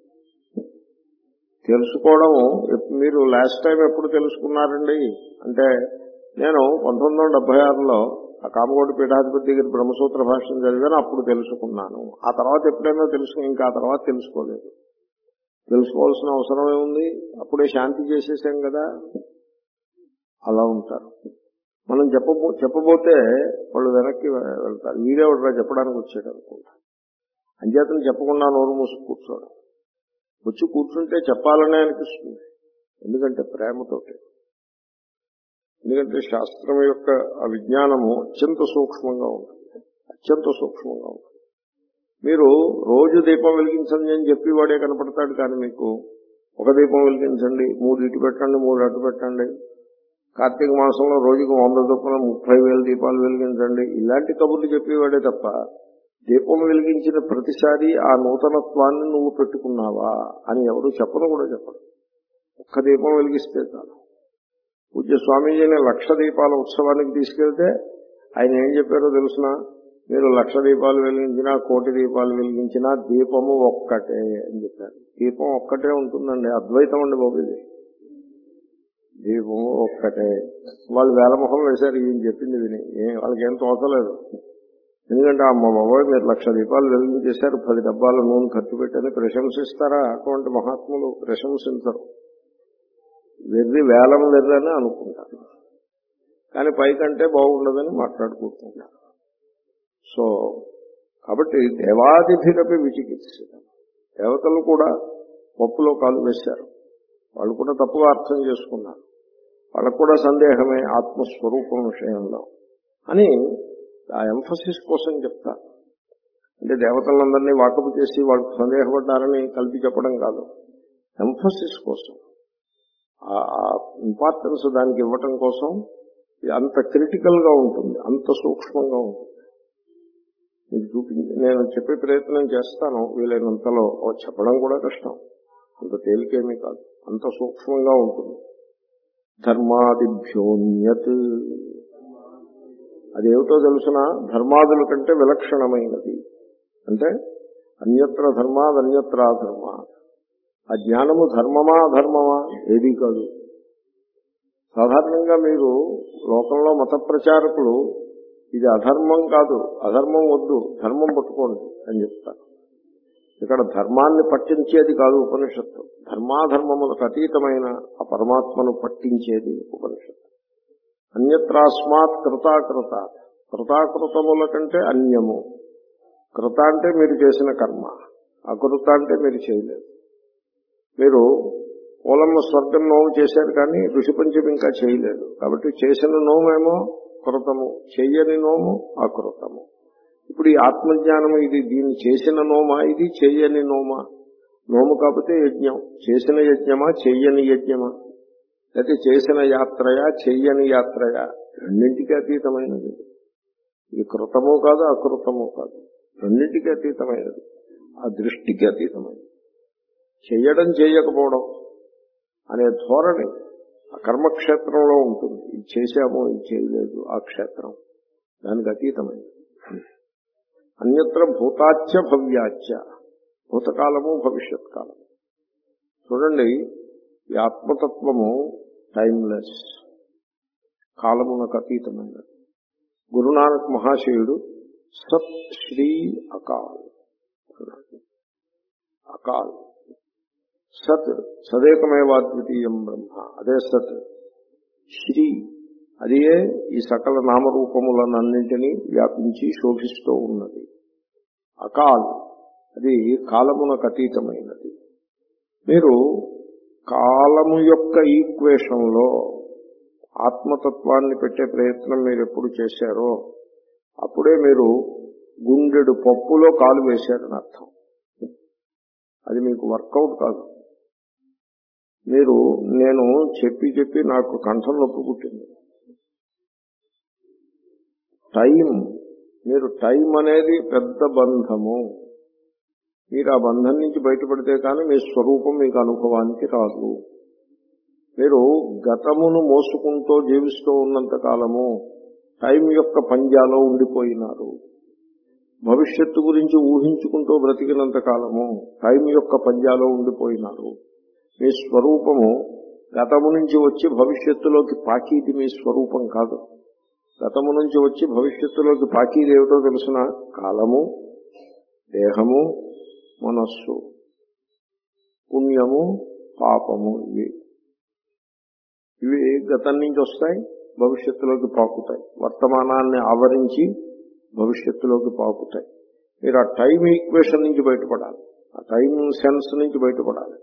తెలుసుకోవడం, మీరు లాస్ట్ టైం ఎప్పుడు తెలుసుకున్నారండి అంటే నేను పంతొమ్మిది వందల డెబ్బై ఆరులో ఆ కామకోటి పీఠాధిపతి దగ్గర బ్రహ్మసూత్ర భాష్యం చదివాను, అప్పుడు తెలుసుకున్నాను. ఆ తర్వాత ఎప్పుడైనా తెలుసు, ఇంకా ఆ తర్వాత తెలుసుకోలేదు. తెలుసుకోవాల్సిన అవసరం ఏముంది, అప్పుడే శాంతి చేసేసాం కదా. అలా ఉంటారు. మనం చెప్పబో చెప్పబోతే వాళ్ళు వెనక్కి వెళ్తారు. వీడేవాడురా చెప్పడానికి వచ్చాడు అనుకుంటారు. అంచేతను చెప్పకుండా నోరు మూసి కూర్చోవడం. వచ్చి కూర్చుంటే చెప్పాలనే అనిపిస్తుంది, ఎందుకంటే ప్రేమతోటి. ఎందుకంటే శాస్త్రం యొక్క ఆ విజ్ఞానము అత్యంత సూక్ష్మంగా ఉంటుంది, అత్యంత సూక్ష్మంగా ఉంటుంది. మీరు రోజు దీపం వెలిగించండి అని చెప్పి వాడే కనపడతాడు. కానీ మీకు ఒక దీపం వెలిగించండి, మూడు ఇటు పెట్టండి, మూడు అటు పెట్టండి, కార్తీక మాసంలో రోజుకు వంద చొప్పున ముప్పై వేల దీపాలు వెలిగించండి, ఇలాంటి కబుర్లు చెప్పేవాడే తప్ప దీపం వెలిగించిన ప్రతిసారి ఆ నూతనత్వాన్ని నువ్వు పెట్టుకున్నావా అని ఎవరు చెప్పను కూడా చెప్పరు. ఒక్క దీపం వెలిగిస్తే చాలు. పూజ్య స్వామీజీని లక్ష దీపాల ఉత్సవానికి తీసుకెళ్తే ఆయన ఏం చెప్పారో తెలుసిన, మీరు లక్ష దీపాలు వెలిగించినా కోటి దీపాలు వెలిగించినా దీపము ఒక్కటే అని చెప్పారు. దీపం ఒక్కటే ఉంటుందండి, అద్వైతం అండి బాబు ఇది. దీపము ఒక్కటే. వాళ్ళు వేలమొహం వేశారు ఈయన చెప్పింది విని, వాళ్ళకి ఏం తోచలేదు. ఎందుకంటే అమ్మ బాబోయ్ మీరు లక్ష దీపాలు వెలిగించేశారు, పది డబ్బాల నూనె ఖర్చు పెట్టని ప్రశంసిస్తారా? అటువంటి మహాత్ములు ప్రశంసించరు. వెర్రి వేలం వెర్రని అనుకుంటారు, కానీ పైకంటే బాగుండదని మాట్లాడుకుంటున్నారు. సో కాబట్టి దేవాదిభిరపి విచికిత్సితం. దేవతలు కూడా పప్పులో కాలు వేశారు, వాళ్ళు కూడా తప్పుగా అర్థం చేసుకున్నారు. వాళ్ళకు కూడా సందేహమే ఆత్మస్వరూపం విషయంలో అని ఆ ఎంఫసిస్ కోసం చెప్తారు. అంటే దేవతలందరినీ వాకపు చేసి వాళ్ళకు సందేహపడ్డారని కలిపి చెప్పడం కాదు, ఎంఫసిస్ కోసం, ఆ ఇంపార్టెన్స్ దానికి ఇవ్వటం కోసం. అంత క్రిటికల్ గా ఉంటుంది, అంత సూక్ష్మంగా ఉంటుంది. మీకు చూపించి నేను చెప్పే ప్రయత్నం చేస్తాను వీలైనంతలో. చెప్పడం కూడా కష్టం, అంత తేలికేమీ కాదు, అంత సూక్ష్మంగా ఉంటుంది. ధర్మాదిభ్యోన్యత్, అదేమిటో తెలుసిన, ధర్మాదుల కంటే విలక్షణమైనది. అంటే అన్యత్ర ధర్మాద్ అన్యత్ర అధర్మా. ఆ జ్ఞానము ధర్మమా అధర్మమా ఏదీ కాదు. సాధారణంగా మీరు లోకంలో మత ప్రచారకులు ఇది అధర్మం కాదు, అధర్మం వద్దు, ధర్మం పట్టుకోండి అని చెప్తారు. ఇక్కడ ధర్మాన్ని పట్టించేది కాదు ఉపనిషత్తు, ధర్మాధర్మములకు అతీతమైన ఆ పరమాత్మను పట్టించేది ఉపనిషత్తు. అన్యత్రాస్మాత్ కృతాకృత, కృతాకృతముల కంటే అన్యము. కృత అంటే మీరు చేసిన కర్మ, అకృత అంటే మీరు చేయలేదు. మీరు పూలమ్మ స్వర్గం నోము చేశారు కానీ ఋషి పంచమి ఇంకా చేయలేదు, కాబట్టి చేసిన నోమేమో కృతము, చెయ్యని నోము అకృతము. ఇప్పుడు ఈ ఆత్మజ్ఞానము ఇది దీన్ని చేసిన నోమా, ఇది చెయ్యని నోమా? నోము కాకపోతే యజ్ఞం, చేసిన యజ్ఞమా చెయ్యని యజ్ఞమా? అయితే చేసిన యాత్రయా చెయ్యని యాత్రయా? రెండింటికి అతీతమైనది. ఇది కృతము కాదు అకృతము కాదు, రెండింటికి అతీతమైనది, ఆ దృష్టికి అతీతమైనది. చెయ్యడం చేయకపోవడం అనే ధోరణి ఆ కర్మక్షేత్రంలో ఉంటుంది. ఇది చేశాము ఇది చేయలేదు, ఆ క్షేత్రం దానికి అతీతమైనది. అన్యత్ర భూతాచ్య భవ్యాచ్య, భూతకాలము భవిష్యత్ కాలము. చూడండి, ఈ ఆత్మతత్వము టైమ్లెస్, కాలమునకు అతీతమైనది. గురునానక్ మహాశయుడు సత్ శ్రీ అకాల్ అన్నాడు. అకాల్ సత్, సదేకమేవాద్వితీయం బ్రహ్మ, అదే సత్. శ్రీ, అదే ఈ సకల నామరూపములనన్నింటినీ వ్యాపించి శోభిస్తూ ఉన్నది. అకాల్, అది కాలమునకు అతీతమైనది. మీరు కాలము యొక్క ఈక్వేషన్లో ఆత్మతత్వాన్ని పెట్టే ప్రయత్నం మీరు ఎప్పుడు చేశారో అప్పుడే మీరు గుండెడు పప్పులో కాలు వేశారని అర్థం. అది మీకు వర్కౌట్ కాదు. మీరు, నేను చెప్పి చెప్పి నాకు కంఠం నొప్పి పుట్టింది. టైం, మీరు టైం అనేది పెద్ద బంధము. మీరు ఆ బంధం నుంచి బయటపడితే కానీ మీ స్వరూపం మీకు అనుభవానికి రాదు. మీరు గతమును మోసుకుంటూ జీవిస్తూ ఉన్నంత కాలము టైం యొక్క పంజాలో ఉండిపోయినారు. భవిష్యత్తు గురించి ఊహించుకుంటూ బ్రతికినంత కాలము టైం యొక్క పంజాలో ఉండిపోయినారు. మీ స్వరూపము గతము నుంచి వచ్చి భవిష్యత్తులోకి పాకీది మీ స్వరూపం కాదు. గతము నుంచి వచ్చి భవిష్యత్తులోకి పాకీది ఏమిటో తెలుసిన? కాలము, దేహము, మనస్సు, పుణ్యము, పాపము. ఇవి ఇవి గతం నుంచి వస్తాయి, భవిష్యత్తులోకి పాకుతాయి. వర్తమానాన్ని ఆవరించి భవిష్యత్తులోకి పాకుతాయి. మీరు ఆ టైం ఈక్వేషన్ నుంచి బయటపడాలి, ఆ టైం సెన్స్ నుంచి బయటపడాలి.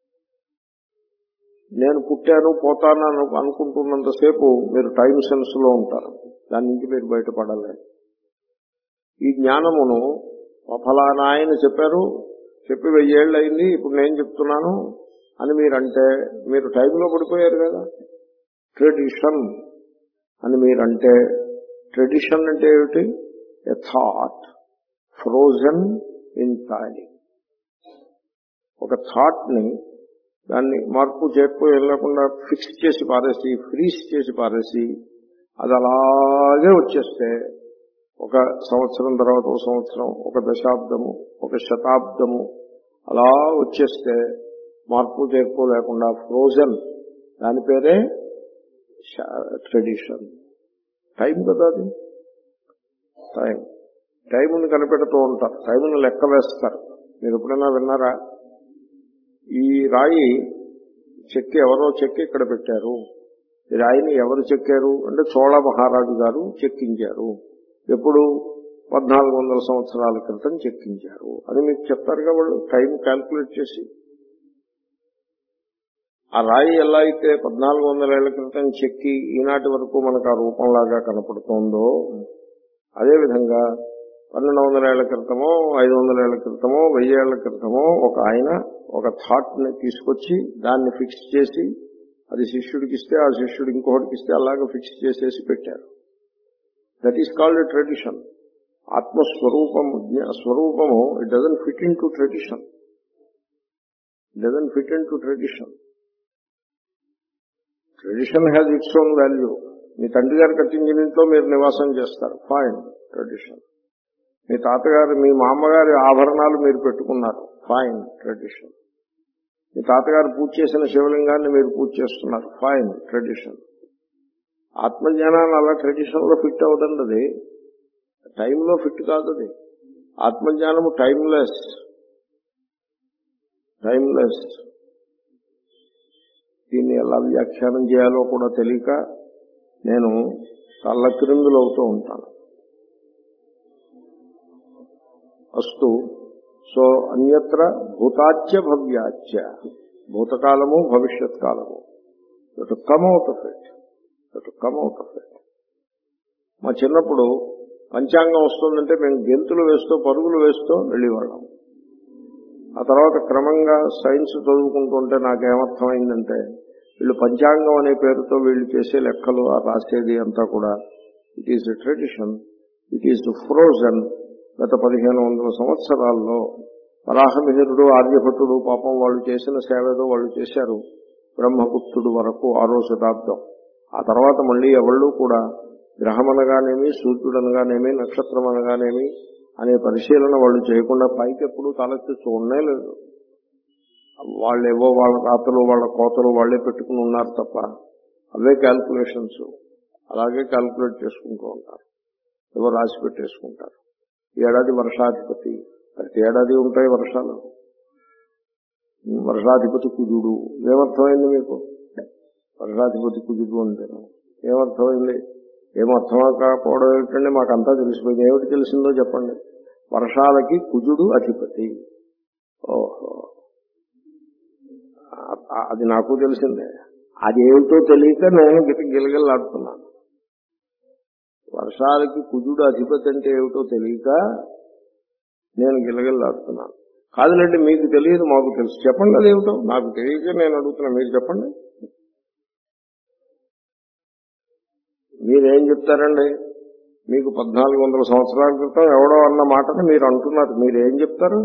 నేను పుట్టాను పోతాను అనుకుంటున్నంతసేపు మీరు టైం సెన్స్ లో ఉంటారు. దాని నుంచి మీరు బయటపడాలి. ఈ జ్ఞానమును ఫలానా ఆయన చెప్పారు, చెప్పి వెయ్యేళ్ళు అయింది, ఇప్పుడు నేను చెప్తున్నాను అని మీరంటే మీరు టైంలో పడిపోయారు కదా. ట్రెడిషన్ అని మీరంటే, ట్రెడిషన్ అంటే ఏమిటి? A thought frozen in time. ఒక థాట్ ని దాన్ని మార్పు చేర్పు వెళ్ళకుండా ఫిక్స్ చేసి పారేసి, ఫ్రీజ్ చేసి పారేసి అది అలాగే వచ్చేస్తే ఒక సంవత్సరం తర్వాత ఒక సంవత్సరం, ఒక దశాబ్దము, ఒక శతాబ్దము అలా వచ్చేస్తే మార్పు చేర్పు లేకుండా ఫ్రోజన్, దాని పేరే ట్రెడిషన్. టైం కదా అది. టైం టైముని కనిపెడుతూ ఉంటారు, టైముని లెక్క వేస్తారు. మీరు ఎప్పుడైనా విన్నారా? ఈ రాయి చెక్కి ఎవరో చెక్కి ఇక్కడ పెట్టారు, ఈ రాయిని ఎవరు చెక్కారు అంటే చోళ మహారాజు గారు చెక్కించారు. ఎప్పుడు? పద్నాలుగు వందల సంవత్సరాల క్రితం చెక్కించారు అని మీకు చెప్తారుగా వాళ్ళు, టైం క్యాల్కులేట్ చేసి. ఆ రాయి ఎలా అయితే పద్నాలుగు వందల ఏళ్ల క్రితం చెక్కి ఈనాటి వరకు మనకు ఆ రూపంలాగా కనపడుతోందో, అదేవిధంగా పన్నెండు వందల ఏళ్ల క్రితమో, ఐదు వందల ఏళ్ల క్రితమో, వెయ్యి ఏళ్ల క్రితమో ఒక ఆయన ఒక థాట్ ని తీసుకొచ్చి దాన్ని ఫిక్స్ చేసి, అది శిష్యుడికి ఇస్తే ఆ శిష్యుడు ఇంకొకటికి ఇస్తే అలాగే ఫిక్స్ చేసేసి పెట్టారు. That is called a tradition. ఆత్మస్వరూపము, స్వరూపము it doesn't fit into tradition. It doesn't fit into tradition. Tradition has its own value. మీ తండ్రి గారు కట్టించిన ఇంట్లో మీరు నివాసం చేస్తారు, ఫైన్, ట్రెడిషన్. మీ తాతగారు, మీ మామగారి ఆభరణాలు మీరు పెట్టుకున్నారు, ఫైన్, ట్రెడిషన్. మీ తాతగారు పూజ చేసిన శివలింగాన్ని మీరు పూజ చేస్తున్నారు, ఫైన్, ట్రెడిషన్. ఆత్మజ్ఞానాన్ని అలా ట్రెడిషన్ లో ఫిట్ అవుతుంది. అది టైంలో ఫిట్ కాదు. అది ఆత్మజ్ఞానము టైమ్లెస్. టైమ్లెస్. దీన్ని ఎలా వ్యాఖ్యానం చేయాలో కూడా తెలియక నేను తల్లక్రిందులు అవుతూ ఉంటాను. అస్తు. సో అన్యత్ర భూతాచ్య భవ్యాచ్య, భూతకాలము భవిష్యత్ కాలము. That come out of it, that come out of it. మా చిన్నప్పుడు పంచాంగం వస్తుందంటే మేము గెంతులు వేస్తూ పరుగులు వేస్తూ వెళ్ళేవాళ్ళం. ఆ తర్వాత క్రమంగా సైన్స్ చదువుకుంటుంటే నాకేమర్థమైందంటే వీళ్ళు పంచాంగం అనే పేరుతో వీళ్ళు చేసే లెక్కలు, ఆ రాసేది అంతా కూడా it is a tradition, it is frozen. గత పదిహేను వందల సంవత్సరాల్లో వరాహమిహిరుడు, ఆర్యభట్టుడు పాపం వాళ్ళు చేసిన సేవేదో వాళ్ళు చేశారు, బ్రహ్మగుప్తుడు వరకు ఆరో శతాబ్దం. ఆ తర్వాత మళ్లీ ఎవళ్ళు కూడా గ్రహం అనగానేమి, సూర్యుడు అనగానేమి, నక్షత్రం అనగానేమి, అనే పరిశీలన వాళ్ళు చేయకుండా పైకి ఎప్పుడు తలెత్తి చూడనే లేదు. వాళ్ళు ఏవో వాళ్ళ రాతలు వాళ్ళ కోతలు వాళ్ళే పెట్టుకుని ఉన్నారు తప్ప అవే క్యాల్కులేషన్స్ అలాగే క్యాల్కులేట్ చేసుకుంటూ ఉంటారు, ఏవో రాసి పెట్టేసుకుంటారు. ఈ ఏడాది వర్షాధిపతి, ప్రతి ఏడాది ఉంటాయి వర్షాలు. వర్షాధిపతి కుజుడు, ఏమర్థమైంది మీకు? వర్షాధిపతి కుజుడు అంటే ఏమర్థమైంది? ఏమర్థం కాకపోవడం ఏమిటండి? మాకంతా తెలిసిపోయింది. ఏమిటి తెలిసిందో చెప్పండి. వర్షాలకి కుజుడు అధిపతి. ఓహో, అది నాకు తెలిసిందే. అదేమిటో తెలియక నేను గిలగిల్లాడుతున్నాను. వర్షాలకి కుజుడు అధిపతి అంటే ఏమిటో తెలియక నేను గిలగిల్లాడుతున్నాను. కాదులేండి, మీకు తెలియదు మాకు తెలుసు, చెప్పండి అదేమిటో. నాకు తెలియక నేను అడుగుతున్నా, మీరు చెప్పండి. మీరేం చెప్తారండి? మీకు పద్నాలుగు వందల సంవత్సరాల క్రితం ఎవడో అన్న మాటను మీరు అంటున్నారు, మీరేం చెప్తారు?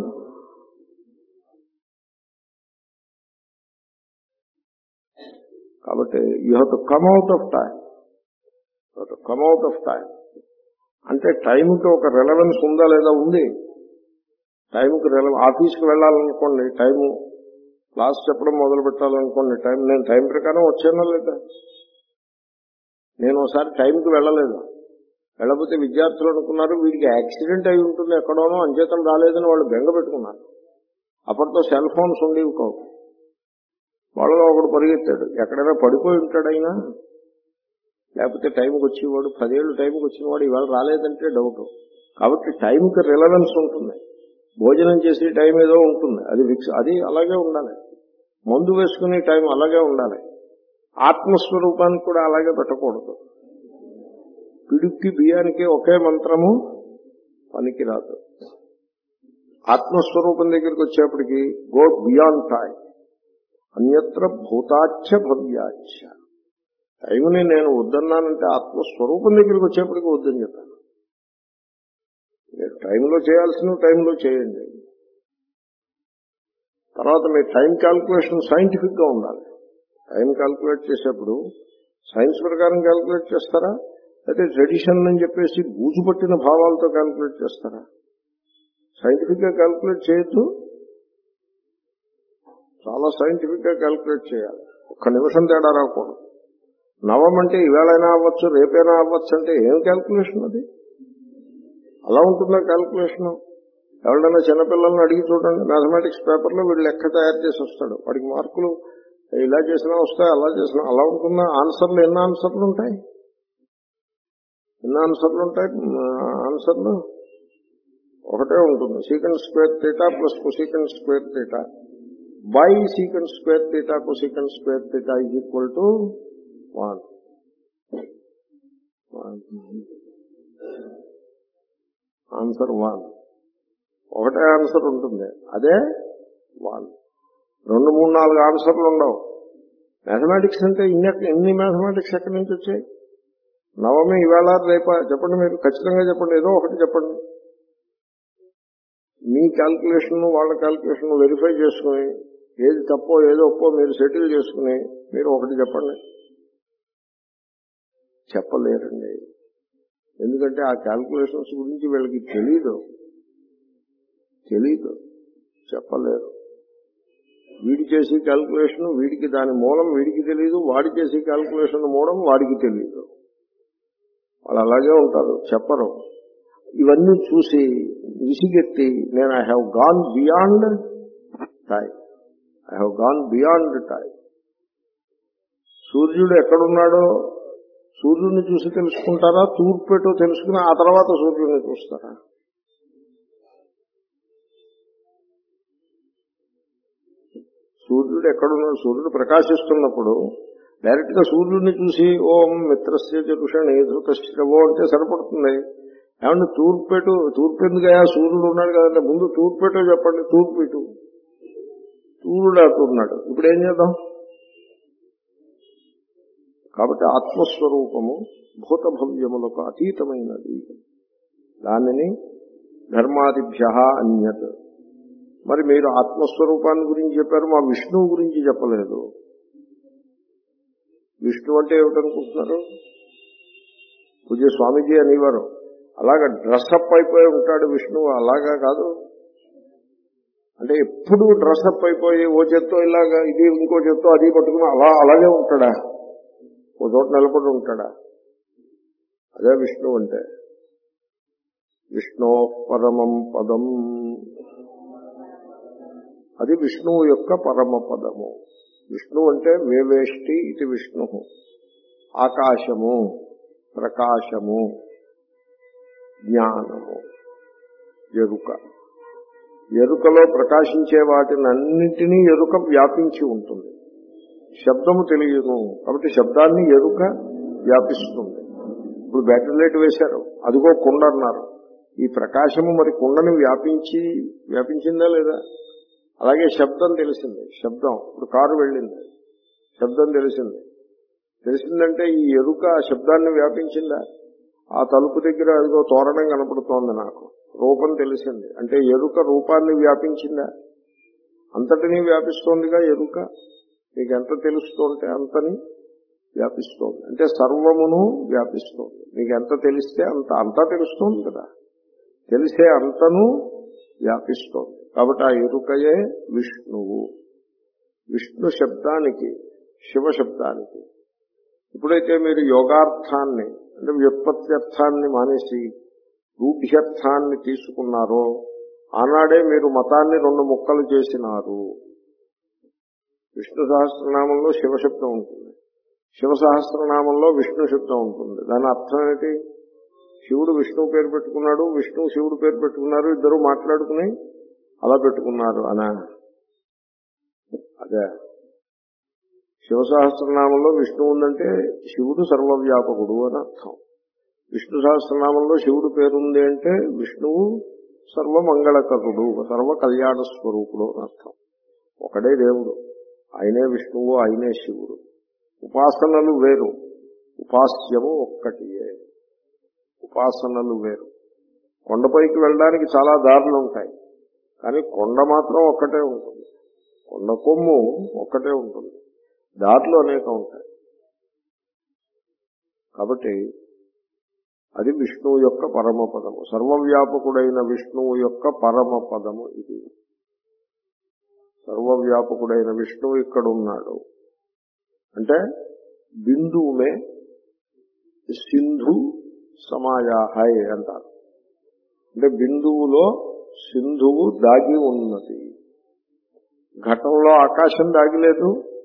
కాబట్టి you have to come out of time, come out of time. అంటే టైంకి ఒక రెలవెన్స్ ఉందా లేదా? ఉంది. టైంకి రెలవ ఆఫీస్కి వెళ్ళాలనుకోండి, టైము క్లాస్ చెప్పడం మొదలు పెట్టాలనుకోండి, టైం నేను టైం ప్రకారం వచ్చానా లేదా? నేను ఒకసారి టైంకి వెళ్ళలేదు. వెళ్ళకపోతే విద్యార్థులు అనుకున్నారు వీడికి యాక్సిడెంట్ అయి ఉంటుంది ఎక్కడోనో, అంచేతం రాలేదని వాళ్ళు బెంగ పెట్టుకున్నారు. అప్పటితో సెల్ ఫోన్స్ ఉండేవి కావు. వాళ్ళలో ఒకడు పరిగెత్తాడు, ఎక్కడైనా పడిపోయి ఉంటాడైనా, లేకపోతే టైంకి వచ్చేవాడు, పదేళ్ళు టైంకి వచ్చిన వాడు ఇవాళ రాలేదంటే డౌట్. కాబట్టి టైంకి రిలవెన్స్ ఉంటుంది. భోజనం చేసే టైం ఏదో ఉంటుంది, అది ఫిక్స్, అది అలాగే ఉండాలి. మందు వేసుకునే టైం అలాగే ఉండాలి. ఆత్మస్వరూపానికి కూడా అలాగే పెట్టకూడదు. పిడుక్కి బియ్యానికి ఒకే మంత్రము పనికిరాదు. ఆత్మస్వరూపం దగ్గరికి వచ్చేప్పటికి గో బియాండ్ టైం. అన్యత్ర భూతాచ్ఛ భవ్యాచ్ఛ. టైంని నేను వద్దన్నానంటే ఆత్మస్వరూపం దగ్గరికి వచ్చేప్పటికి వద్దని చెప్పాను. మీరు టైంలో చేయాల్సిన టైంలో చేయండి. తర్వాత మీ టైం క్యాల్కులేషన్ సైంటిఫిక్ గా ఉండాలి. టైం క్యాల్కులేట్ చేసేప్పుడు సైన్స్ ప్రకారం క్యాల్కులేట్ చేస్తారా, అయితే ట్రెడిషన్ అని చెప్పేసి బూజు పట్టిన భావాలతో క్యాల్కులేట్ చేస్తారా? సైంటిఫిక్ గా క్యాల్కులేట్ చేయొద్దు, చాలా సైంటిఫిక్ గా క్యాల్కులేట్ చేయాలి. ఒక్క నిమిషం తేడా రాకూడదు. నవం అంటే ఈవేళైనా అవ్వచ్చు, రేపైనా అవ్వచ్చు అంటే ఏం క్యాల్కులేషన్ అది? అలా ఉంటుందా క్యాల్కులేషన్? ఎవరైనా చిన్నపిల్లల్ని అడిగి చూడండి, మ్యాథమెటిక్స్ పేపర్లో వీళ్ళు లెక్క తయారు చేసి వస్తాడు, వాడికి మార్కులు ఇలా చేసినా వస్తాయి, అలా చేసినా అలా ఉంటుందా? ఆన్సర్లు ఎన్ని ఆన్సర్లు ఉంటాయి? ఎన్ని ఆన్సర్లు ఉంటాయి? ఆన్సర్లు ఒకటే ఉంటుంది, secant square theta plus cosecant square theta by secant square theta cosecant square theta is equal to one. Answer one. ఒకటే ఆన్సర్ ఉంటుంది, అదే వన్. రెండు మూడు నాలుగు ఆన్సర్లు ఉండవు. మ్యాథమెటిక్స్ అంటే ఇన్ని ఎన్ని మ్యాథమెటిక్స్ ఎక్కడి నుంచి వచ్చాయి? నవమి ఈవేళ రేపా? చెప్పండి, మీరు ఖచ్చితంగా చెప్పండి, ఏదో ఒకటి చెప్పండి. మీ క్యాల్కులేషన్ వాళ్ళ క్యాల్కులేషన్ వెరిఫై చేసుకుని ఏది తప్పో ఏదో ఒప్పో మీరు సెటిల్ చేసుకుని మీరు ఒకటి చెప్పండి. చెప్పలేరండి, ఎందుకంటే ఆ క్యాల్కులేషన్స్ గురించి వీళ్ళకి తెలీదు తెలీదు చెప్పలేరు. వీడి చేసే క్యాల్కులేషన్ వీడికి, దాని మూలం వీడికి తెలియదు, వాడి చేసే క్యాల్కులేషన్ మూలం వాడికి తెలియదు. వాళ్ళు అలాగే ఉంటారు, చెప్పరు. ఇవన్నీ చూసి విసిగెత్తి నేను I have gone beyond time, I have gone beyond time. సూర్యుడు ఎక్కడున్నాడో సూర్యుడిని చూసి తెలుసుకుంటారా, తూర్పేటో తెలుసుకుని ఆ తర్వాత సూర్యుడిని చూస్తారా? సూర్యుడు ఎక్కడున్నాడు? సూర్యుడు ప్రకాశిస్తున్నప్పుడు డైరెక్ట్ గా సూర్యుడిని చూసి ఓం మిత్రస్య చరుషణే ధృతశ్రవో అంటే సరిపడుతుంది. ఏమంటే తూర్పేటు, తూర్పు ఎందుకయా సూర్యుడు ఉన్నాడు కదంటే ముందు తూర్పేటో చెప్పండి. తూర్పు ఇటు, సూర్యుడు అటు ఉన్నాడు, ఇప్పుడు ఏం చేద్దాం? కాబట్టి ఆత్మస్వరూపము భూత భవ్యములకు అతీతమైనది. దానిని ధర్మాదిభ్య అన్యత్. మరి మీరు ఆత్మస్వరూపాన్ని గురించి చెప్పారు, మా విష్ణువు గురించి చెప్పలేదు. విష్ణు అంటే ఏమిటనుకుంటున్నారు? పూజ్య స్వామీజీ అనేవారు అలాగా డ్రెస్అప్ అయిపోయి ఉంటాడు విష్ణువు, అలాగా కాదు. అంటే ఎప్పుడు డ్రెస్అప్ అయిపోయి ఓ చేత్తో ఇలాగా ఇది ఇంకో చేత్తో అది పట్టుకుని అలా అలాగే ఉంటాడా? ఓ చోట నిలబడి ఉంటాడా? అదే విష్ణువు అంటే. విష్ణో పరమం పదం, అది విష్ణువు యొక్క పరమ పదము. విష్ణువు అంటే వేవేష్టి ఇది విష్ణు, ఆకాశము, ప్రకాశము, జ్ఞానము, ఎరుక. ఎరుకలో ప్రకాశించే వాటిని అన్నింటినీ ఎరుక వ్యాపించి ఉంటుంది. శబ్దము తెలియను కాబట్టి శబ్దాన్ని ఎరుక వ్యాపిస్తుంది. ఇప్పుడు బ్యాటరీ లైట్ వేశారు, అదిగో కుండ అన్నారు. ఈ ప్రకాశము మరి కుండని వ్యాపించి వ్యాపించిందా లేదా? అలాగే శబ్దం తెలిసింది. శబ్దం ఇప్పుడు కారు వెళ్ళింది, శబ్దం తెలిసింది. తెలిసిందంటే ఈ ఎరుక శబ్దాన్ని వ్యాపించిందా? ఆ తలుపు దగ్గర అదిగో తోరణం కనపడుతోంది నాకు, రూపం తెలిసింది అంటే ఎరుక రూపాన్ని వ్యాపించిందా? అంతటినీ వ్యాపిస్తోందిగా ఎరుక. మీకు ఎంత తెలుస్తుంటే అంతని వ్యాపిస్తోంది. అంటే సర్వమును వ్యాపిస్తోంది. మీకు ఎంత తెలిస్తే అంత అంతా తెలుస్తోంది కదా. తెలిసే అంతను వ్యాపిస్తోంది. కాబట్టి ఆ ఎరుకయే విష్ణువు. విష్ణు శబ్దానికి, శివ శబ్దానికి ఎప్పుడైతే మీరు యోగార్థాన్ని అంటే వ్యుత్పత్త్యర్థాన్ని మానేసి రూఢ్యర్థాన్ని తీసుకున్నారో ఆనాడే మీరు మతాన్ని రెండు ముక్కలు చేసినారు. విష్ణు సహస్రనామంలో శివశబ్దం ఉంటుంది, శివ సహస్రనామంలో విష్ణు శబ్దం ఉంటుంది. దాని అర్థం ఏంటి? శివుడు విష్ణువు పేరు పెట్టుకున్నాడు, విష్ణువు శివుడు పేరు పెట్టుకున్నారు, ఇద్దరు మాట్లాడుకుని అలా పెట్టుకున్నారు అనా? అదే శివ సహస్రనామంలో విష్ణువు ఉందంటే శివుడు సర్వవ్యాపకుడు అని అర్థం. విష్ణు సహస్రనామంలో శివుడు పేరుంది అంటే విష్ణువు సర్వమంగళకరుడు, సర్వ కళ్యాణ స్వరూపుడు అని అర్థం. ఒకడే దేవుడు, ఆయనే విష్ణువు, ఆయనే శివుడు. ఉపాసనలు వేరు, ఉపాస్యము ఒక్కటియే. ఉపాసనలు వేరు. కొండపైకి వెళ్ళడానికి చాలా దారులు ఉంటాయి, కానీ కొండ మాత్రం ఒక్కటే ఉంటుంది. కొండ కొమ్ము ఒక్కటే ఉంటుంది, దారులు అనేక ఉంటాయి. కాబట్టి అది విష్ణువు యొక్క పరమపదము, సర్వవ్యాపకుడైన విష్ణువు యొక్క పరమపదము ఇది. సర్వవ్యాపకుడైన విష్ణువు ఇక్కడ ఉన్నాడు అంటే బిందువుమే సింధు సమాయాహై అంటారు. అంటే బిందువులో సింధువు దాగి ఉన్నది. ఘటంలో ఆకాశం దాగిలేదు,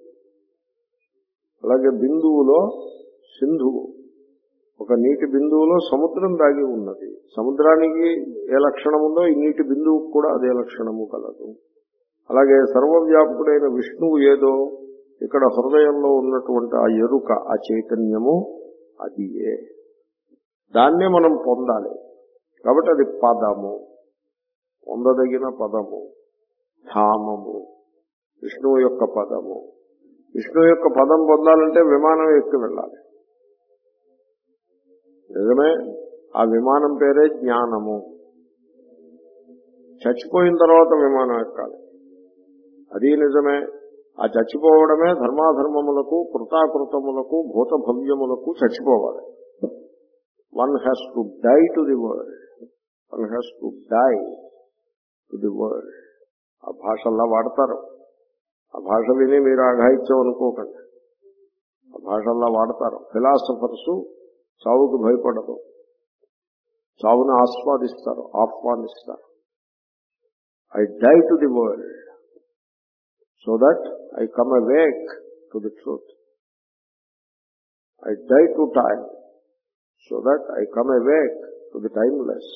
అలాగే బిందువులో సింధువు, ఒక నీటి బిందువులో సముద్రం దాగి ఉన్నది. సముద్రానికి ఏ లక్షణం ఉందో ఈ నీటి బిందువుకు కూడా అదే లక్షణము కలదు. అలాగే సర్వవ్యాపకుడైన విష్ణువు ఏదో ఇక్కడ హృదయంలో ఉన్నటువంటి ఆ ఎరుక, ఆ చైతన్యము అది ఏ, దాన్నే మనం పొందాలి. కాబట్టి అది పదము, పొందదగిన పదము, ధామము, విష్ణువు యొక్క పదము. విష్ణువు యొక్క పదం పొందాలంటే విమానం ఎక్కి వెళ్ళాలి. నిజమే, ఆ విమానం పేరే జ్ఞానము. చచ్చిపోయిన తర్వాత విమానం ఎక్కాలి, అది నిజమే. ఆ చచ్చిపోవడమే ధర్మాధర్మములకు, కృతాకృతములకు, భూత భవ్యములకు చచ్చిపోవాలి. One has to die to the world, one has to die to the world. ఆ భాషల్లా వాడతారు. ఆ భాష విని మీరు ఆఘాయిత్యం అనుకోకండి. ఆ భాషల్లా వాడతారు. ఫిలాసఫర్సు చావుకు భయపడరు, చావును ఆస్వాదిస్తారు, ఆహ్వానిస్తారు. I die to the world so that I come awake to the truth. I die to time so that I come awake to the timeless.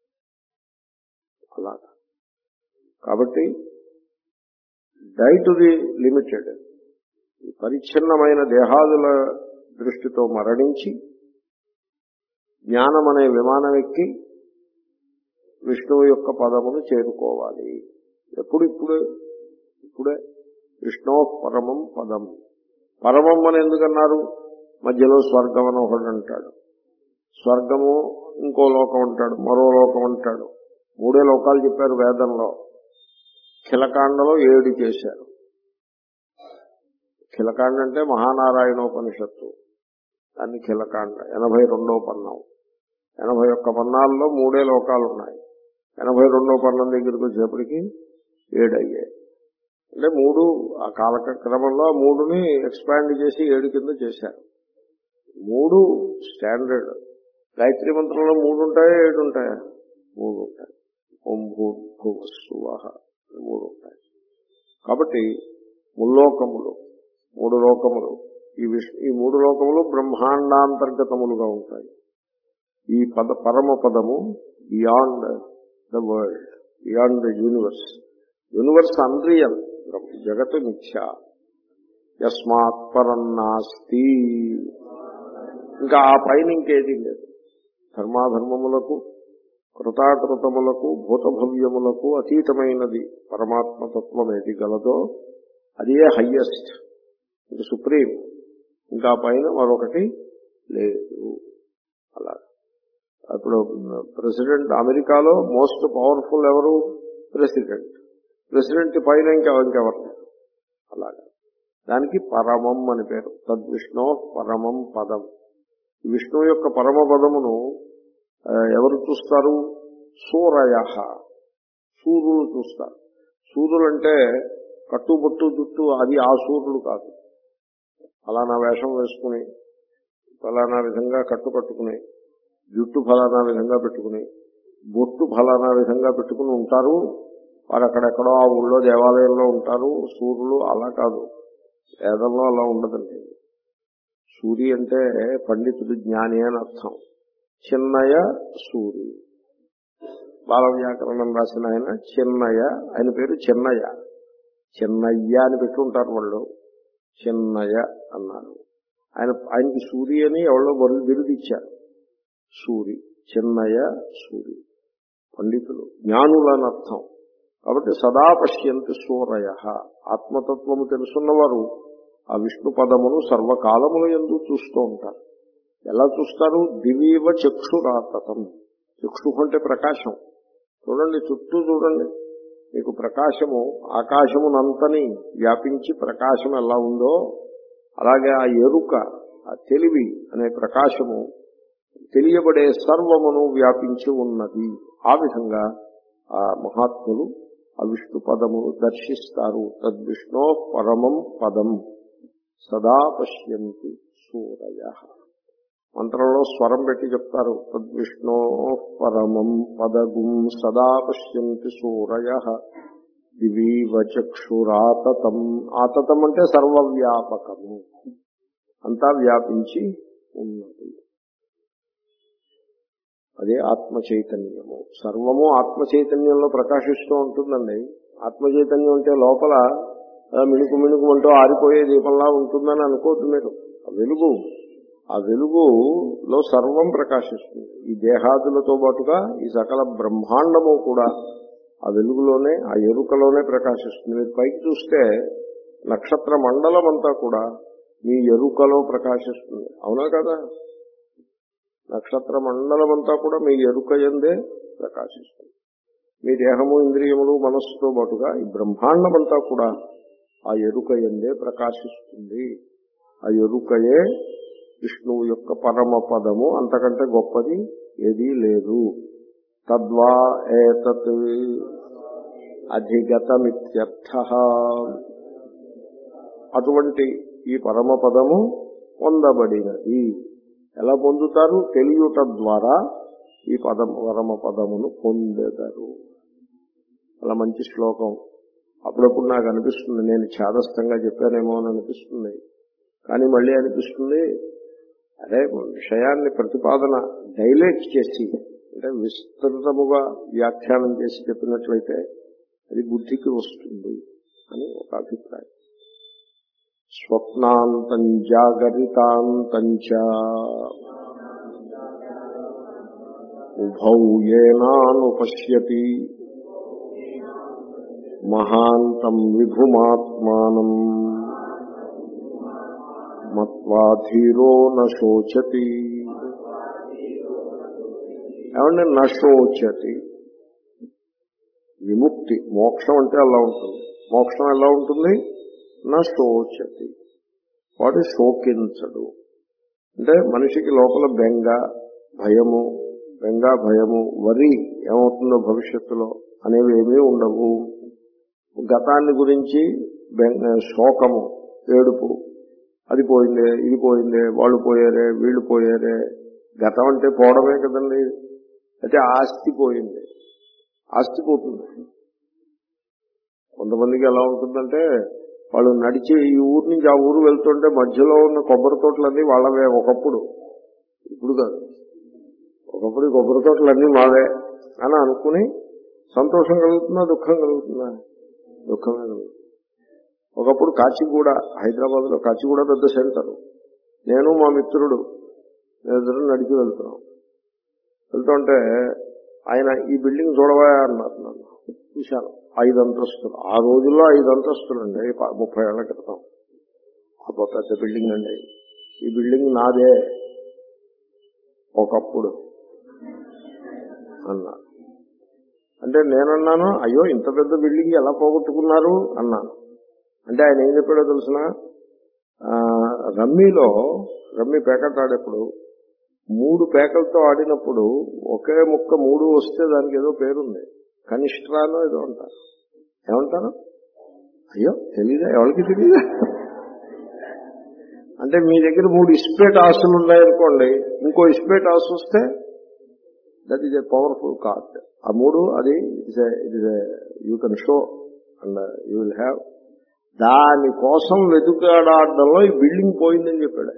అలాగా. కాబట్టి డై టు ది లిమిటెడ్, పరిచ్ఛిన్నమైన దేహాదుల దృష్టితో మరణించి జ్ఞానం అనే విమానం ఎక్కి విష్ణువు యొక్క పదమును చేరుకోవాలి. ఎప్పుడు ఇప్పుడే ఇప్పుడే విష్ణో పరమం పదం. పరమం అని ఎందుకన్నారు? మధ్యలో స్వర్గం అని ఒకడు అంటాడు, స్వర్గము ఇంకో లోకం అంటాడు, మరో లోకం అంటాడు. మూడే లోకాలు చెప్పారు వేదంలో. ఖిలకాండలో ఏడు చేశారు. ఖిలకాండ అంటే మహానారాయణోపనిషత్తు, దాన్ని ఖిలకాండ, ఎనభై రెండో పన్నం. ఎనభై ఒక్క పన్నాల్లో మూడే లోకాలు ఉన్నాయి. ఎనభై రెండో పన్నం దగ్గరికి వచ్చేప్పటికి ఏడు అయ్యాయి. అంటే మూడు ఆ కాలక క్రమంలో ఆ మూడుని ఎక్స్పాండ్ చేసి ఏడు కింద చేశారు. మూడు స్టాండర్డ్. గాయత్రి మంత్రంలో మూడు ఉంటాయా ఏడు ఉంటాయా? మూడు ఉంటాయి. ఓం భూర్భువస్సువః మూడు ఉంటాయి. కాబట్టి ముల్లోకములు మూడు లోకములు ఈ విష్ ఈ మూడు లోకములు బ్రహ్మాండాంతర్గతములుగా ఉంటాయి. ఈ పద పరమ పదము beyond the world, beyond the universe. Universe unreal, జగత్ మిథ్య. యస్మాత్ పరం నాస్తి, ఇంకా ఆ పైన ఇంకేదీ లేదు. ధర్మాధర్మములకు కృతాకృతములకు భూతభవ్యములకు అతీతమైనది పరమాత్మతత్వం ఏది గలదో అదే హయ్యెస్ట్, ఇది సుప్రీం. ఇంకా పైన మరొకటి లేదు. అలా ఇప్పుడు ప్రెసిడెంట్, అమెరికాలో మోస్ట్ పవర్ఫుల్ ఎవరు? ప్రెసిడెంట్. ప్రెసిడెంట్ పైన ఇంకా ఇంకెవరు లేరు. అలాగా దానికి పరమం అని పేరు. తద్విష్ణో పరమం పదం. విష్ణువు యొక్క పరమ పదమును ఎవరు చూస్తారు? సూరయ, సూర్యులు చూస్తారు. సూర్యులు అంటే కట్టుబొట్టు జుట్టు అది ఆ సూర్యుడు కాదు. ఫలానా వేషం వేసుకుని ఫలానా విధంగా కట్టు కట్టుకుని జుట్టు ఫలానా విధంగా పెట్టుకుని బొట్టు ఫలానా విధంగా పెట్టుకుని ఉంటారు. వారు అక్కడెక్కడో ఆ ఊళ్ళో దేవాలయంలో ఉంటారు సూర్యులు. అలా కాదు, వేదంలో అలా ఉండదండి. సూర్య అంటే పండితుడు, జ్ఞాని అని అర్థం. చిన్నయ సూర్యు, బాల వ్యాకరణం రాసిన ఆయన చిన్నయ, ఆయన పేరు చిన్నయ. చిన్నయ్య అని పెట్టుకుంటారు వాళ్ళు, చిన్నయ అన్నారు. ఆయన ఆయనకి సూర్య అని ఎవరో బిరుదిచ్చారు. సూరి, చిన్నయ సూరి, పండితులు, జ్ఞానులని అర్థం. కాబట్టి సదా పశ్యంతి సూరయ, ఆత్మతత్వము తెలుసున్నవారు ఆ విష్ణు పదమును సర్వకాలముల యందు చూస్తూ ఉంటారు. ఎలా చూస్తారు? దివీవ చక్షురాతతం. చక్షు అంటే ప్రకాశం. చూడండి, చుట్టూ చూడండి, మీకు ప్రకాశము ఆకాశమునంతని వ్యాపించి ప్రకాశం ఎలా ఉందో అలాగే ఆ ఎరుక, ఆ తెలివి అనే ప్రకాశము తెలియబడే సర్వమును వ్యాపించి ఉన్నది. ఆ విధంగా ఆ మహాత్ములు ఆ విష్ణు పదమును దర్శిస్తారు. తద్విష్ణో పరమం పదం సదా పశ్యంతి సూరయ. మంత్రంలో స్వరం పెట్టి చెప్తారు. తద్విష్ణో పరమం పదగుం సదా పశ్యంతి సూరయ దివీవ చక్షురాతతం. ఆతతం అంటే సర్వవ్యాపకము, అంతా వ్యాపించి ఉన్నది. అదే ఆత్మ చైతన్యము. సర్వము ఆత్మ చైతన్యంలో ప్రకాశిస్తూ ఉంటుందండి. ఆత్మ చైతన్యం అంటే లోపల మిణుకు మిణుకు అంటూ ఆరిపోయే దీపంలా ఉంటుందని అనుకోవద్దు మీరు. ఆ వెలుగు, ఆ వెలుగులో సర్వం ప్రకాశిస్తుంది. ఈ దేహాదులతో పాటుగా ఈ సకల బ్రహ్మాండము కూడా ఆ వెలుగులోనే, ఆ ఎరుకలోనే ప్రకాశిస్తుంది. మీరు పైకి చూస్తే నక్షత్ర మండలం అంతా కూడా మీ ఎరుకలో ప్రకాశిస్తుంది. అవునా కదా? నక్షత్ర మండలం అంతా కూడా మీ ఎరుక యందే ప్రకాశిస్తుంది. మీ దేహము, ఇంద్రియములు, మనస్సుతో పాటుగా ఈ బ్రహ్మాండం అంతా కూడా ఆ ఎరుక యందే ప్రకాశిస్తుంది. ఆ ఎరుకయే విష్ణువు యొక్క పరమ పదము. అంతకంటే గొప్పది ఏదీ లేదు. తద్వా ఏతత్ అధిగతమిత్యర్థః. అటువంటి ఈ పరమ పదము పొందబడినది. ఎలా పొందుతారు? తెలియుట ద్వారా ఈ పదం పరమ పదమును పొందెదరు. అలా మంచి శ్లోకం. అప్పుడప్పుడు నాకు అనిపిస్తుంది నేను ఛాదస్థంగా చెప్పానేమో అని అనిపిస్తుంది. కానీ మళ్ళీ అనిపిస్తుంది అదే విషయాన్ని ప్రతిపాదన డైలేట్ చేసి, అంటే విస్తృతముగా వ్యాఖ్యానం చేసి చెప్పినట్లయితే అది బుద్ధికి వస్తుంది అని ఒక అభిప్రాయం. స్వప్నాంతం జాగరితాంతం చ ఉభౌ యేనానుపశ్యతి మహాంతం విభుమాత్మానం మత్వా ధీరో నశోచతి. ఏమంటే నశోచతి, విముక్తి, మోక్షం అంటే అలా ఉంటుంది. మోక్షం ఎలా ఉంటుంది? నశోచతి, వాడు శోకించడు. అంటే మనిషికి లోపల బెంగ, భయము, బెంగ, భయము, వరి ఏమవుతుందో భవిష్యత్తులో అనేవి ఏమీ ఉండవు. గతాన్ని గురించి శోకము, ఏడుపు, అది పోయిందే, ఇది పోయిందే, వాళ్ళు పోయారే, వీళ్ళు పోయారే. గతం అంటే పోవడమే కదండి. అయితే ఆస్తి పోయింది, ఆస్తి పోతుంది. కొంతమందికి ఎలా ఉంటుందంటే వాళ్ళు నడిచి ఈ ఊరు నుంచి ఆ ఊరు వెళ్తుంటే మధ్యలో ఉన్న కొబ్బరి తోటలన్నీ వాళ్ళవే ఒకప్పుడు, ఇప్పుడు కాదు. ఒకప్పుడు కొబ్బరి తోటలన్నీ మావే అని అనుకుని సంతోషం కలుగుతుందా, దుఃఖం కలుగుతుందా? దుఃఖమే కలుగుతుంది. ఒకప్పుడు కాచిగూడ, హైదరాబాద్ లో కాచిగూడ పెద్ద సెంటర్. నేను మా మిత్రుడు ఇద్దరు నడిచి వెళ్తున్నాం. వెళ్తుంటే ఆయన ఈ బిల్డింగ్ చూడవా అన్నారు. నన్ను చూశాను. ఐదు అంతస్తులు, ఆ రోజుల్లో ఐదు అంతస్తులు అండి, ముప్పై ఏళ్ల క్రితం. ఆ పెద్ద బిల్డింగ్ అండి. ఈ బిల్డింగ్ నాదే ఒకప్పుడు అన్నారు. అంటే నేనన్నాను, అయ్యో ఇంత పెద్ద బిల్డింగ్ ఎలా పోగొట్టుకున్నారు అన్నాను. అంటే ఆయన ఏం చెప్పాడో తెలిసిన, రమ్మీలో రమ్మీ పేకట్ ఆడేప్పుడు మూడు పేకలతో ఆడినప్పుడు ఒకే ముక్క మూడు వస్తే దానికి ఏదో పేరుంది, కనిష్ట్రానో ఏదో అంటారు. ఏమంటారు? అయ్యో తెలీదా, ఎవరికి తెలీదా? అంటే మీ దగ్గర మూడు ఇస్పేట్ ఆస్తులు ఉన్నాయనుకోండి, ఇంకో ఇస్పేట్ ఆస్తు వస్తే that is a powerful card. ఆ మూడు అది it is you can show and you will have. దానికోసం వెతుకాడడంలో ఈ బిల్డింగ్ పోయిందని చెప్పాడు.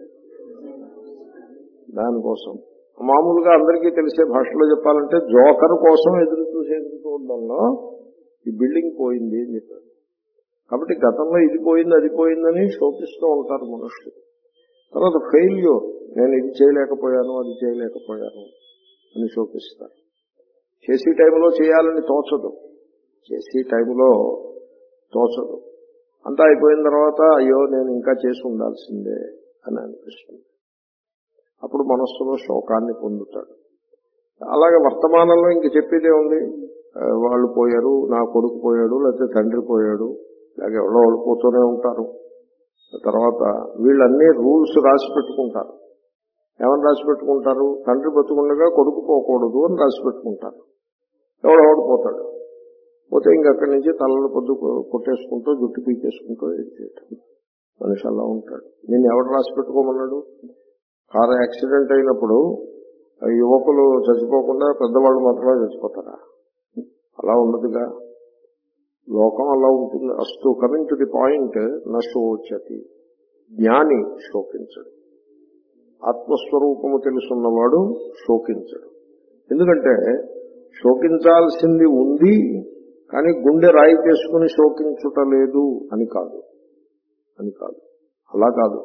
దానికోసం మామూలుగా అందరికీ తెలిసే భాషలో చెప్పాలంటే జోకర్ కోసం ఎదురు చూసి ఎదురు చూడడంలో ఈ బిల్డింగ్ పోయింది అని చెప్పాడు. కాబట్టి గతంలో ఇది పోయింది అది పోయిందని శోకిస్తూ ఉంటారు మనుషులు. తర్వాత ఫెయిల్యూర్, నేను ఇది చేయలేకపోయాను అది చేయలేకపోయాను అని శోకిస్తారు. చేసే టైంలో చేయాలని తోచదు, చేసే టైంలో తోచదు. అంతా అయిపోయిన తర్వాత అయ్యో నేను ఇంకా చేసి ఉండాల్సిందే అని అనిపిస్తుంది. అప్పుడు మనస్సులో శోకాన్ని పొందుతాడు. అలాగే వర్తమానంలో ఇంక చెప్పేదే ఉంది, వాళ్ళు పోయారు, నా కొడుకు పోయాడు, లేకపోతే తండ్రి పోయాడు, లేక ఎవరో వాళ్ళు పోతూనే ఉంటారు. తర్వాత వీళ్ళన్నీ రూల్స్ రాసి పెట్టుకుంటారు. ఏమని రాసి పెట్టుకుంటారు? తండ్రి బతుకుండగా కొడుకు పోకూడదు అని రాసి పెట్టుకుంటారు. ఎవడెవడు పోతాడు, పోతే ఇంకక్కడి నుంచి తలలు పొద్దు కొట్టేసుకుంటూ జుట్టు పీకేసుకుంటూ చేయటం. మనిషి అలా ఉంటాడు. నేను ఎవడు రాసి పెట్టుకోమన్నాడు? కారు యాక్సిడెంట్ అయినప్పుడు యువకులు చచ్చిపోకుండా పెద్దవాళ్ళు మాత్రమే చచ్చిపోతారా? అలా ఉండదుగా, లోకం అలా ఉంటుంది. అస్తు కమింగ్ టు ది పాయింట్, నశోచతి, జ్ఞాని శోకించడు. ఆత్మస్వరూపము తెలుసున్నవాడు శోకించడు. ఎందుకంటే శోకించాల్సింది ఉంది కానీ గుండె రాయి చేసుకుని శోకించుటలేదు అని కాదు, అని కాదు అలా కాదు.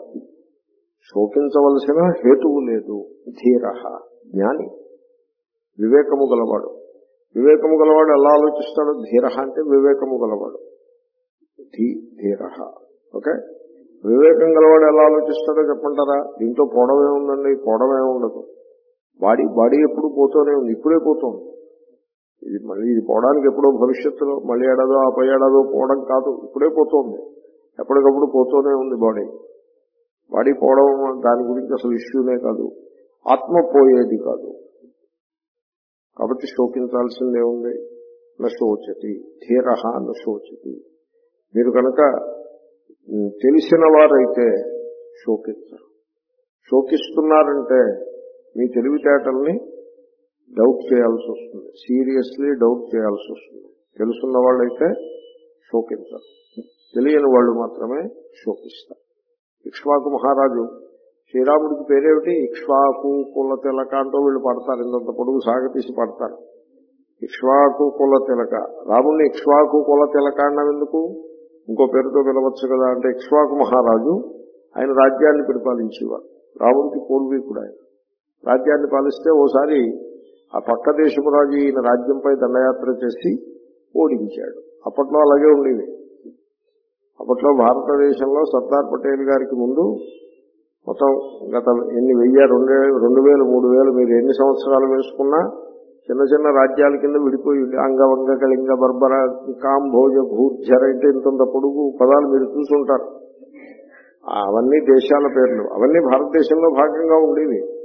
శోకించవలసిన హేతువు లేదు. ధీర, జ్ఞాని, వివేకము గలవాడు. వివేకము గలవాడు ఎలా ఆలోచిస్తాడు? ధీర అంటే వివేకము గలవాడు. ధీ ధీర. ఓకే, వివేకం గలవాడు ఎలా ఆలోచిస్తాడో చెప్పంటారా? దీంతో పోవడమే ఉందండి, పోవడమే ఉండదు. బాడీ బాడీ ఎప్పుడు పోతూనే ఉంది, ఇప్పుడే పోతుంది. ఇది మళ్ళీ ఇది పోవడానికి ఎప్పుడో భవిష్యత్తులో మళ్ళీ ఏడాదో ఆ పై ఏడాదో పోవడం కాదు, ఇప్పుడే పోతుంది. ఎప్పటికప్పుడు పోతూనే ఉంది బాడీ. బాడీ పోవడం దాని గురించి అసలు ఇష్యూనే కాదు. ఆత్మ పోయేది కాదు. కాబట్టి శోకించాల్సిందే ఉంది. నశోచతి, ధీర నశోచతి. మీరు కనుక తెలిసిన వారైతే శోకించరు. శోకిస్తున్నారంటే మీ తెలివితేటల్ని డౌట్ చేయాల్సి వస్తుంది, సీరియస్లీ డౌట్ చేయాల్సి వస్తుంది. తెలుసున్న వాళ్ళైతే శోకించరు, తెలియని వాళ్ళు మాత్రమే శోకిస్తారు. ఇక్ష్వాకు మహారాజు, శ్రీరాముడికి పేరేమిటి? ఇక్ష్వాకు కుల తిలక అంటూ వీళ్ళు పడతారు, ఇంత పొడుగు సాగతీసి పడతారు. ఇక్ష్వాకు కుల తిలక, రాముడిని ఇక్ష్వాకు కుల తిలక అన్నం ఎందుకు? ఇంకో పేరుతో పిలవచ్చు కదా. అంటే ఇక్ష్వాకు మహారాజు ఆయన రాజ్యాన్ని పరిపాలించేవారు. రాముడికి పూర్వీకుడు ఆయన. రాజ్యాన్ని పాలిస్తే ఓసారి ఆ పక్క దేశపు రాజు ఈయన రాజ్యంపై దండయాత్ర చేసి ఓడించాడు. అప్పట్లో అలాగే ఉండేది. అప్పట్లో భారతదేశంలో సర్దార్ పటేల్ గారికి ముందు మొత్తం గత ఎన్ని వెయ్యి రెండు రెండు వేలు మూడు వేలు మీరు ఎన్ని సంవత్సరాలు వేసుకున్నా చిన్న చిన్న రాజ్యాల కింద విడిపోయి అంగవంగ కళింగ బర్బర కాంభోజ భూర్జర అంటే ఇంత పొడుగు పదాలు మీరు చూసుంటారు. అవన్నీ దేశాల పేర్లు, అవన్నీ భారతదేశంలో భాగంగా ఉండేవి.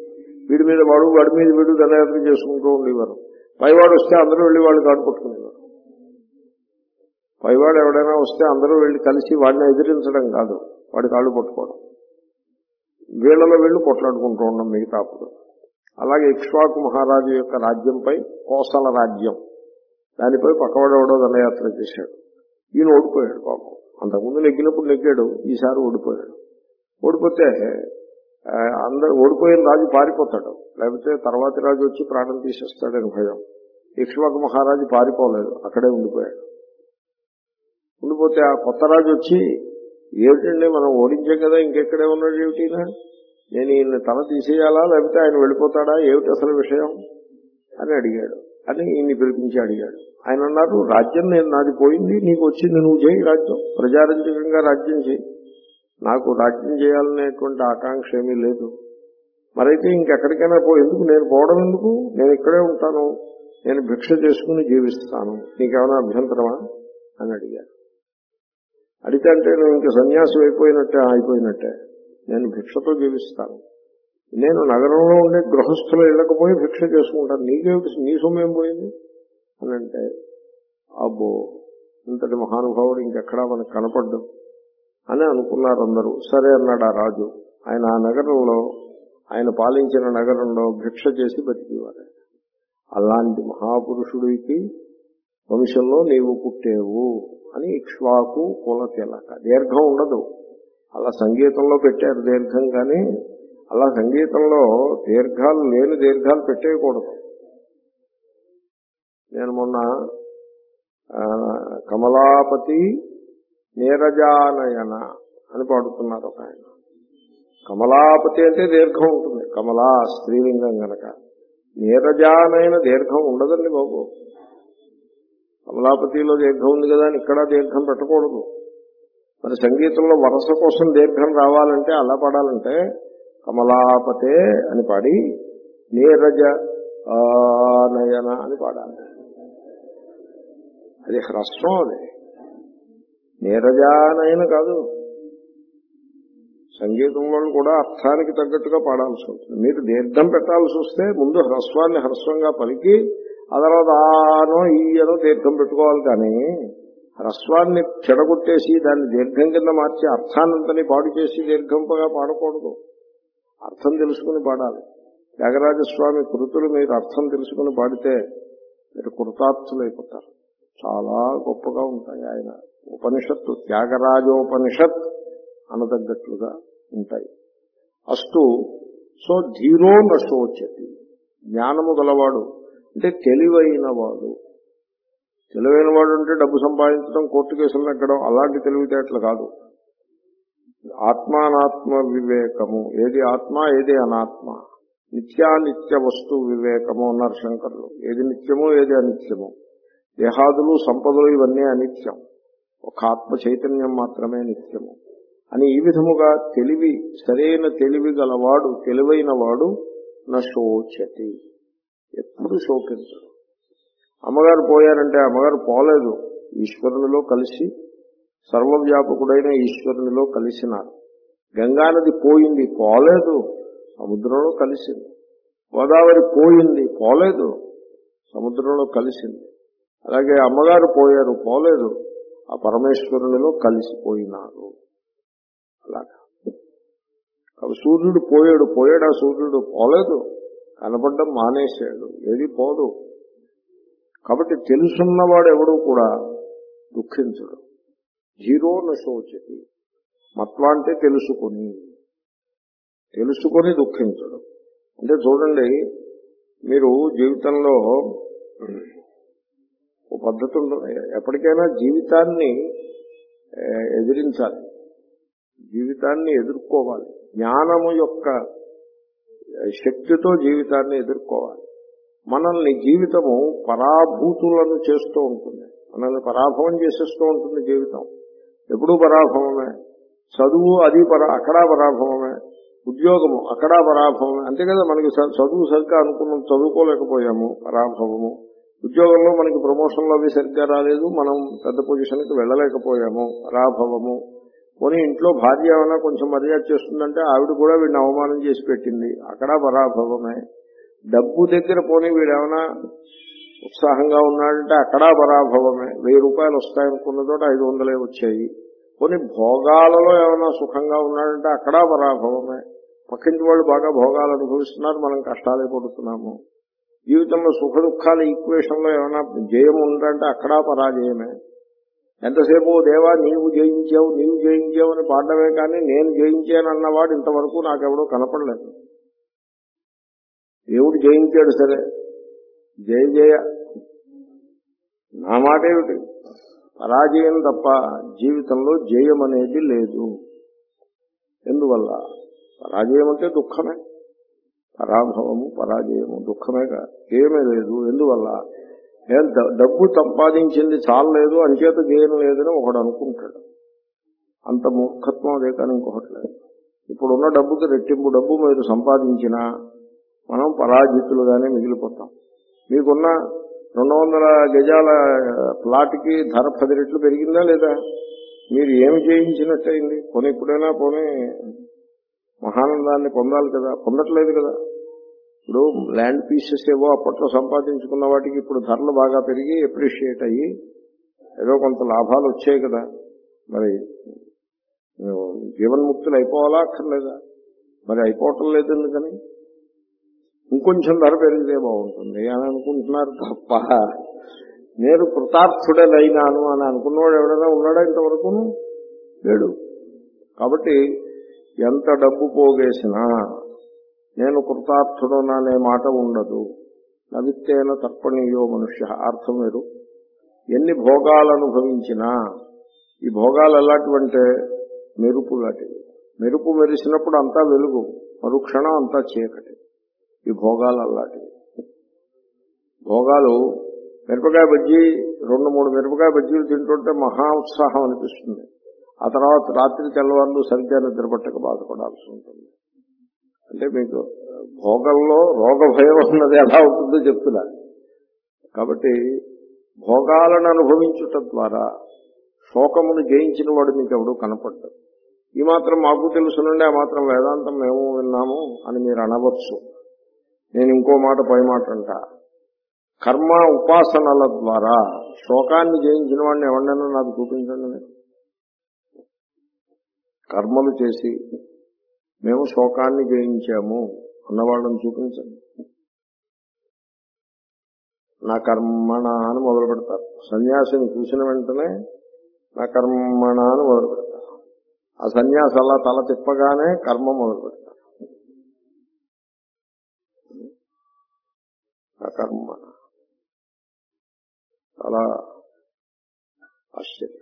వీడి మీద వాడు వాడి మీద వీడు దండయాత్ర చేసుకుంటూ ఉండేవారు. పైవాడు వస్తే అందరూ వెళ్ళి వాళ్ళు కాడు పట్టుకునేవారు. పైవాడు ఎవడైనా వస్తే అందరూ వెళ్ళి కలిసి వాడిని ఎదిరించడం కాదు, వాడి కాళ్ళు పట్టుకోవడం. వీళ్లలో వీళ్ళు కొట్లాడుకుంటూ ఉండడం మిగతా అప్పుడు. అలాగే ఇక్ష్వాకు మహారాజు యొక్క రాజ్యంపై, కోసల రాజ్యం, దానిపై పక్కవాడెవడో దండయాత్ర చేశాడు. ఈయన ఓడిపోయాడు పాపం. అంతకుముందు నెగ్గినప్పుడు నెగ్గాడు, ఈసారి ఓడిపోయాడు. ఓడిపోతే అందరూ ఓడిపోయిన రాజు పారిపోతాడు, లేకపోతే తర్వాతి రాజు వచ్చి ప్రాణం తీసేస్తాడని భయం. ఇక్ష్వాకు మహారాజు పారిపోలేదు, అక్కడే ఉండిపోయాడు. ఉండిపోతే ఆ కొత్త రాజు వచ్చి, ఏమిటండి మనం ఓడించాం కదా, ఇంకెక్కడే ఉన్నాడు ఏమిటినా, నేను ఈయన తల తీసేయాలా లేకపోతే ఆయన వెళ్ళిపోతాడా, ఏమిటి అసలు విషయం అని అడిగాడు. అని ఈయన్ని పిలిపించి అడిగాడు. ఆయన అన్నారు, రాజ్యం నేను నాది పోయింది, నీకు వచ్చింది నువ్వు చేయి రాజ్యం, ప్రజారంజకంగా రాజ్యం చేయి, నాకు రాజ్యం చేయాలనేటువంటి ఆకాంక్ష ఏమీ లేదు. మరైతే ఇంకెక్కడికైనా పో, ఎందుకు నేను పోవడం ఎందుకు, నేను ఇక్కడే ఉంటాను, నేను భిక్ష చేసుకుని జీవిస్తాను, నీకేమైనా అభ్యంతరమా అని అడిగాడు. అడిగితే అంటే నువ్వు ఇంక సన్యాసం అయిపోయినట్టే అయిపోయినట్టే నేను భిక్షతో జీవిస్తాను, నేను నగరంలో ఉండే గృహస్థులు ఇళ్ళకపోయి భిక్ష చేసుకుంటాను, నీకేమిటి, నీ సొమ్మేం పోయింది అని అంటే, అబ్బో ఇంతటి మహానుభావుడు ఇంకెక్కడా మనకు కనపడ్డు అని అనుకున్నారు అందరూ. సరే అన్నాడు ఆ రాజు. ఆయన ఆ నగరంలో, ఆయన పాలించిన నగరంలో భిక్ష చేసి బతికేవారు. అలాంటి మహాపురుషుడికి వంశంలో నీవు పుట్టేవు అని ఇక్ష్వాకు కుల తిలక. దీర్ఘం ఉండదు, అలా సంగీతంలో పెట్టారు దీర్ఘం, కానీ అలా సంగీతంలో దీర్ఘాలు లేని దీర్ఘాలు పెట్టేయకూడదు. నేను మొన్న కమలాపతి నీరజానయన అని పాడుతున్నారు ఒక ఆయన. కమలాపతి అంటే దీర్ఘం ఉంటుంది, కమలా స్త్రీలింగం గనక. నీరజానయన దీర్ఘం ఉండదండి బాబు. కమలాపతిలో దీర్ఘం ఉంది కదా అని ఇక్కడ దీర్ఘం పెట్టకూడదు. మరి సంగీతంలో వరస కోసం దీర్ఘం రావాలంటే, అలా పాడాలంటే కమలాపతే అని పాడి నీరజ నయన అని పాడాలి. అది హ్రస్వం, అది నీరజానయన కాదు. సంగీతం వాళ్ళు కూడా అర్థానికి తగ్గట్టుగా పాడాల్సి ఉంటుంది. మీరు దీర్ఘం పెట్టాల్సి వస్తే ముందు హ్రస్వాన్ని హ్రస్వంగా పలికి ఆ తర్వాత ఆనో ఈయనో దీర్ఘం పెట్టుకోవాలి. కానీ హ్రస్వాన్ని చెడగొట్టేసి దాన్ని దీర్ఘం కింద మార్చి అర్థాన్నంతని పాడు చేసి దీర్ఘంగా పాడకూడదు. అర్థం తెలుసుకుని పాడాలి. త్యాగరాజస్వామి కృతులు మీరు అర్థం తెలుసుకుని పాడితే మీరు కృతార్థులైపోతారు. చాలా గొప్పగా ఉంటాయి. ఆయన ఉపనిషత్తు త్యాగరాజోపనిషత్ అనదగ్గట్లుగా ఉంటాయి. అస్తు సో ధీరో నశోచతి, జ్ఞానము గలవాడు అంటే తెలివైన వాడు. తెలివైన వాడు అంటే డబ్బు సంపాదించడం, కోర్టు కేసులు నెగ్గడం అలాంటి తెలివితేటలు కాదు. ఆత్మానాత్మ వివేకము, ఏది ఆత్మ ఏది అనాత్మ, నిత్యానిత్య వస్తు వివేకము అన్నారు శంకరులు. ఏది నిత్యము ఏది అనిత్యము, దేహాదులు సంపదలు ఇవన్నీ అనిత్యం, ఒక ఆత్మ చైతన్యం మాత్రమే నిత్యము అని ఈ విధముగా తెలివి, సరైన తెలివి గలవాడు, తెలివైన వాడు నశోచతి, ఎప్పుడు శోకించడు. అమ్మగారు పోయారంటే అమ్మగారు పోలేదు, ఈశ్వరునిలో కలిసి సర్వవ్యాపకుడైన ఈశ్వరునిలో కలిసినారు. గంగానది పోయింది, పోలేదు, సముద్రంలో కలిసింది. గోదావరి పోయింది, పోలేదు, సముద్రంలో కలిసింది. అలాగే అమ్మగారు పోయారు, పోలేదు, ఆ పరమేశ్వరునిలో కలిసిపోయినారు. అలాగా కాబట్టి సూర్యుడు పోయాడు, పోయాడు, ఆ సూర్యుడు పోలేదు, కనపడడం మానేశాడు, ఏది పోదు. కాబట్టి తెలుసున్నవాడు ఎవడు కూడా దుఃఖించడు. ధీరో నశోచతి, మత్వ అంటే తెలుసుకొని, తెలుసుకొని దుఃఖించడు. అంటే చూడండి, మీరు జీవితంలో ఓ పద్ధతి ఉంటుంది. ఎప్పటికైనా జీవితాన్ని ఎదిరించాలి, జీవితాన్ని ఎదుర్కోవాలి. జ్ఞానము యొక్క శక్తితో జీవితాన్ని ఎదుర్కోవాలి. మనల్ని జీవితము పరాభూతులను చేస్తూ ఉంటుంది, మనల్ని పరాభవం చేసేస్తూ ఉంటుంది. జీవితం ఎప్పుడూ పరాభవమే. చదువు అది పరా అక్కడా పరాభవమే, ఉద్యోగము అక్కడా పరాభవమే. అంతే కదా, మనకి చదువు సరిగ్గా అనుకున్నాం, చదువుకోలేకపోయాము, పరాభవము. ఉద్యోగంలో మనకి ప్రమోషన్లు అవి సరిగ్గా రాలేదు, మనం పెద్ద పొజిషన్కి వెళ్ళలేకపోయాము, పరాభవము. పోనీ ఇంట్లో భార్య ఏమైనా కొంచెం మర్యాద చేస్తుందంటే ఆవిడ కూడా వీడిని అవమానం చేసి పెట్టింది, అక్కడ పరాభవమే. డబ్బు దగ్గర పోనీ వీడేమైనా ఉత్సాహంగా ఉన్నాడంటే అక్కడా పరాభవమే. వెయ్యి రూపాయలు వస్తాయనుకున్న చోట ఐదు వందలే వచ్చాయి. కొన్ని భోగాలలో ఏమైనా సుఖంగా ఉన్నాడంటే అక్కడా పరాభవమే. పక్కింటి వాళ్ళు బాగా భోగాలు అనుభవిస్తున్నారు, మనం కష్టాలే పడుతున్నాము. జీవితంలో సుఖ దుఃఖాల ఈక్వేషన్లో ఏమైనా జయం ఉందంటే అక్కడా పరాజయమే. ఎంతసేపు దేవా నీవు జయించావు నీవు జయించావు అని పాడమే కానీ నేను జయించానన్నవాడు ఇంతవరకు నాకెవడో కనపడలేదు. దేవుడు జయించాడు సరే, జయ జయ నా మాట ఏమిటి? పరాజయం తప్ప జీవితంలో జయం అనేది లేదు. ఎందువల్ల? పరాజయం అంటే దుఃఖమే. పరాభవము పరాజయము దుఃఖమేగా, ఏమీ లేదు. ఎందువల్ల? డబ్బు సంపాదించింది చాలలేదు అంచేత జయం లేదని ఒకడు అనుకుంటాడు. అంత మూర్ఖత్వం అదే కానీ ఇంకొకటి లేదు. ఇప్పుడున్న డబ్బుకి రెట్టింపు డబ్బు మీరు సంపాదించినా మనం పరాజితులుగానే మిగిలిపోతాం. మీకున్న రెండు వందల గజాల ప్లాట్కి ధర పది రెట్లు పెరిగిందా లేదా? మీరు ఏమి చేయించినట్టయింది? పోనీ ఇప్పుడైనా పోనీ మహానందాన్ని పొందాలి కదా, పొందట్లేదు కదా. ఇప్పుడు ల్యాండ్ పీసెస్ ఏవో అప్పట్లో సంపాదించుకున్న వాటికి ఇప్పుడు ధరలు బాగా పెరిగి అప్రిషియేట్ అయ్యి ఏదో కొంత లాభాలు వచ్చాయి కదా. మరి జీవన్ముక్తులు అయిపోవాలా అక్కర్లేదా? మరి అయిపోవటం లేదు ఎందుకని? ఇంకొంచెం ధర పెరిగితే బాగుంటుంది అని అనుకుంటున్నారు తప్ప నేను కృతార్థుడనైనాను అని అనుకున్నవాడు ఎవడైనా ఉన్నాడా ఇంతవరకు? లేడు. కాబట్టి ఎంత డబ్బు పోగేసినా నేను కృతార్థుడననే మాట ఉండదు. నవిత్తేన తర్పణీయో మనుష్య. అర్థం వేరు. ఎన్ని భోగాలు అనుభవించినా ఈ భోగాలు ఎలాంటివంటే మెరుపు లాంటివి. మెరుపు మెరిసినప్పుడు అంతా వెలుగు, మరుక్షణం అంతా చీకటి. ఈ భోగాలు అలాంటివి. భోగాలు మిరపకాయ బజ్జీ రెండు మూడు మిరపకాయ బజ్జీలు తింటుంటే మహా ఉత్సాహం అనిపిస్తుంది. ఆ తర్వాత రాత్రి తెల్లవారులు సరిగ్గా నిద్రపట్టక బాధపడాల్సి ఉంటుంది. అంటే మీకు భోగంలో రోగ భయం ఉన్నది ఎలా ఉంటుందో చెప్తున్నా. కాబట్టి భోగాలను అనుభవించుట ద్వారా శోకమును జయించిన వాడు మీకు ఎవడు కనపడ్డాడు. ఈ మాత్రం మాకు తెలుసునండి, ఆ మాత్రం వేదాంతం మేము విన్నాము అని మీరు అనవచ్చు. నేను ఇంకో మాట పై మాట అంట. కర్మ ఉపాసనల ద్వారా శోకాన్ని జయించిన వాడిని ఎవరినైనా నాకు చూపించండి. నేను కర్మలు చేసి మేము శోకాన్ని జయించాము అన్నవాళ్ళని చూపించండి. నా కర్మణ అని మొదలు పెడతారు. సన్యాసిని చూసిన వెంటనే నా కర్మణ అని మొదలు పెడతారు. ఆ సన్యాసి అలా తల తిప్పగానే కర్మ మొదలు పెడతారు. నా కర్మ చాలా ఆశ్చర్యం.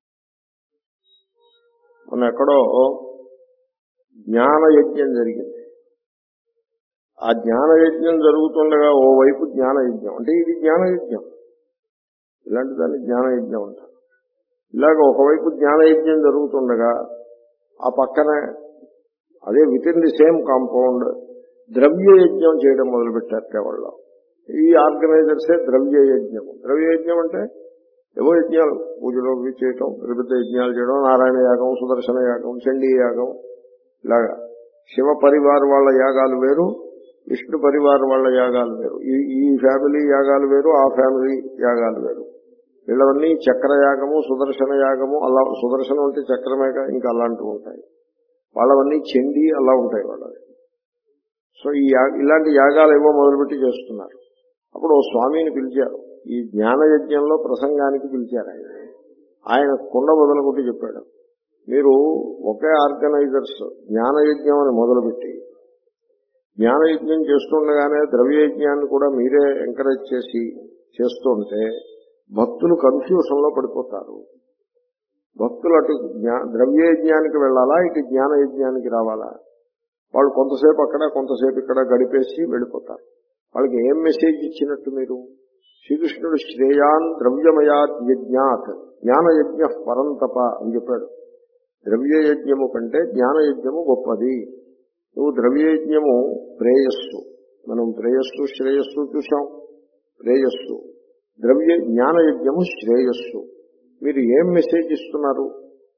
మన ఎక్కడో జ్ఞానయజ్ఞం జరిగింది. ఆ జ్ఞానయజ్ఞం జరుగుతుండగా ఓవైపు జ్ఞానయజ్ఞం అంటే ఇది జ్ఞానయజ్ఞం, ఇలాంటి దాన్ని జ్ఞానయజ్ఞం అంటారు. ఇలాగ ఒకవైపు జ్ఞానయజ్ఞం జరుగుతుండగా ఆ పక్కనే అదే within the same compound ద్రవ్యయజ్ఞం చేయడం మొదలుపెట్టారు వాళ్ళు. ఈ ఆర్గనైజర్సే ద్రవ్యయజ్ఞం. ద్రవ్యయజ్ఞం అంటే ఏవో యజ్ఞాలు, పూజలు చేయటం, పెద్ద యజ్ఞాలు చేయడం, నారాయణ యాగం, సుదర్శన యాగం, చండీ యాగం, ఇలాగా శివ పరివార్ వాళ్ళ యాగాలు వేరు, విష్ణు పరివార్ వాళ్ళ యాగాలు వేరు, ఈ ఈ ఫ్యామిలీ యాగాలు వేరు, ఆ ఫ్యామిలీ యాగాలు వేరు. వీళ్ళవన్నీ చక్ర యాగము, సుదర్శన యాగము, అలా సుదర్శనం అంటే చక్రమేగా, ఇంకా అలాంటివి ఉంటాయి. వాళ్ళవన్నీ చండీ అలా ఉంటాయి వాళ్ళవి. సో ఈ ఇలాంటి యాగాలు ఏవో మొదలుపెట్టి చేస్తున్నారు. అప్పుడు ఓ స్వామిని పిలిచారు. ఈ జ్ఞానయజ్ఞంలో ప్రసంగానికి పిలిచారు. ఆయన ఆయన కుండ మొదలుకొట్టి చెప్పాడు, మీరు ఒకే ఆర్గనైజర్స్ జ్ఞానయజ్ఞం అని మొదలుపెట్టి జ్ఞానయజ్ఞం చేస్తుండగానే ద్రవ్యయజ్ఞాన్ని కూడా మీరే ఎంకరేజ్ చేసి చేస్తుంటే భక్తులు కన్ఫ్యూషన్ లో పడిపోతారు. భక్తులు అటు ద్రవ్యయజ్ఞానికి వెళ్లాలా, ఇటు జ్ఞానయజ్ఞానికి రావాలా? వాళ్ళు కొంతసేపు అక్కడ కొంతసేపు ఇక్కడ గడిపేసి వెళ్ళిపోతారు. వాళ్ళకి ఏం మెసేజ్ ఇచ్చినట్టు మీరు? శ్రీకృష్ణుడు శ్రేయాన్ ద్రవ్యమయాత్ యజ్ఞాత్ జ్ఞానయజ్ఞ పరంతప అని చెప్పాడు. ద్రవ్యయజ్ఞము కంటే జ్ఞానయజ్ఞము గొప్పది. నువ్వు ద్రవ్యయజ్ఞము ప్రేయస్సు, మనం ప్రేయస్సు శ్రేయస్సు చూసాం. ప్రేయస్సు ద్రవ్య జ్ఞానయజ్ఞము శ్రేయస్సు. మీరు ఏం మెసేజ్ ఇస్తున్నారు?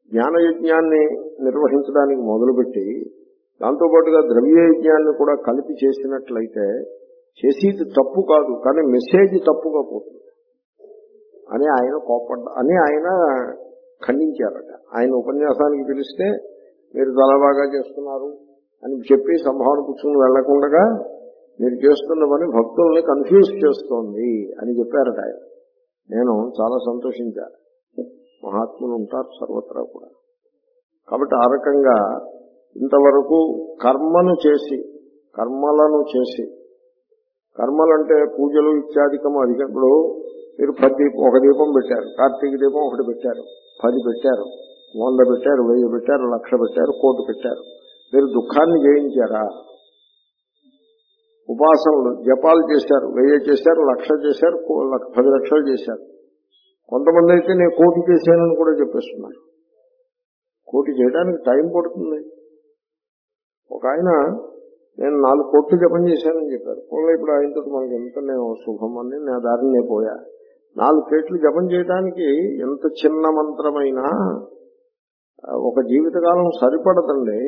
జ్ఞానయజ్ఞాన్ని నిర్వహించడానికి మొదలుపెట్టి దాంతోపాటుగా ద్రవ్యయజ్ఞాన్ని కూడా కలిపి చేసినట్లయితే చేసేది తప్పు కాదు, కానీ మెసేజ్ తప్పుగా పోతుంది అని ఆయన కోపడ్డ అని ఆయన ఖండించారట. ఆయన ఉపన్యాసానికి పిలిస్తే మీరు చాలా బాగా చేస్తున్నారు అని చెప్పి సంభావన పుచ్చుకుని వెళ్లకుండా మీరు చేస్తున్న పని భక్తుల్ని కన్ఫ్యూజ్ చేస్తోంది అని చెప్పారట ఆయన. నేను చాలా సంతోషించాను. మహాత్ములు ఉంటారు సర్వత్రా కూడా. కాబట్టి ఆ రకంగా ఇంతవరకు కర్మను చేసి కర్మలను చేసి కర్మలంటే పూజలు ఇత్యాదికము అధికప్పుడు మీరు పది దీపం ఒక దీపం పెట్టారు, కార్తీక దీపం ఒకటి పెట్టారు, పది పెట్టారు, వంద పెట్టారు, వెయ్యి పెట్టారు, లక్ష పెట్టారు, కోటి పెట్టారు. మీరు దుఃఖాన్ని జయించారా? ఉపాసనలు జపాలు చేశారు, వెయ్యి చేశారు, లక్ష చేశారు, పది లక్షలు చేశారు. కొంతమంది అయితే నేను కోటి చేశానని కూడా చెప్పేస్తున్నారు. కోటి చేయడానికి టైం పడుతుంది. ఒక ఆయన నేను నాలుగు కోట్లు జపం చేశానని చెప్పారు. పోలే ఇప్పుడు ఆయనతో మనకి ఎంత నేను శుభం అని నా దారినే పోయా. నాలుగు కోట్లు జపం చేయడానికి ఎంత చిన్న మంత్రమైనా ఒక జీవితకాలం సరిపడదండి.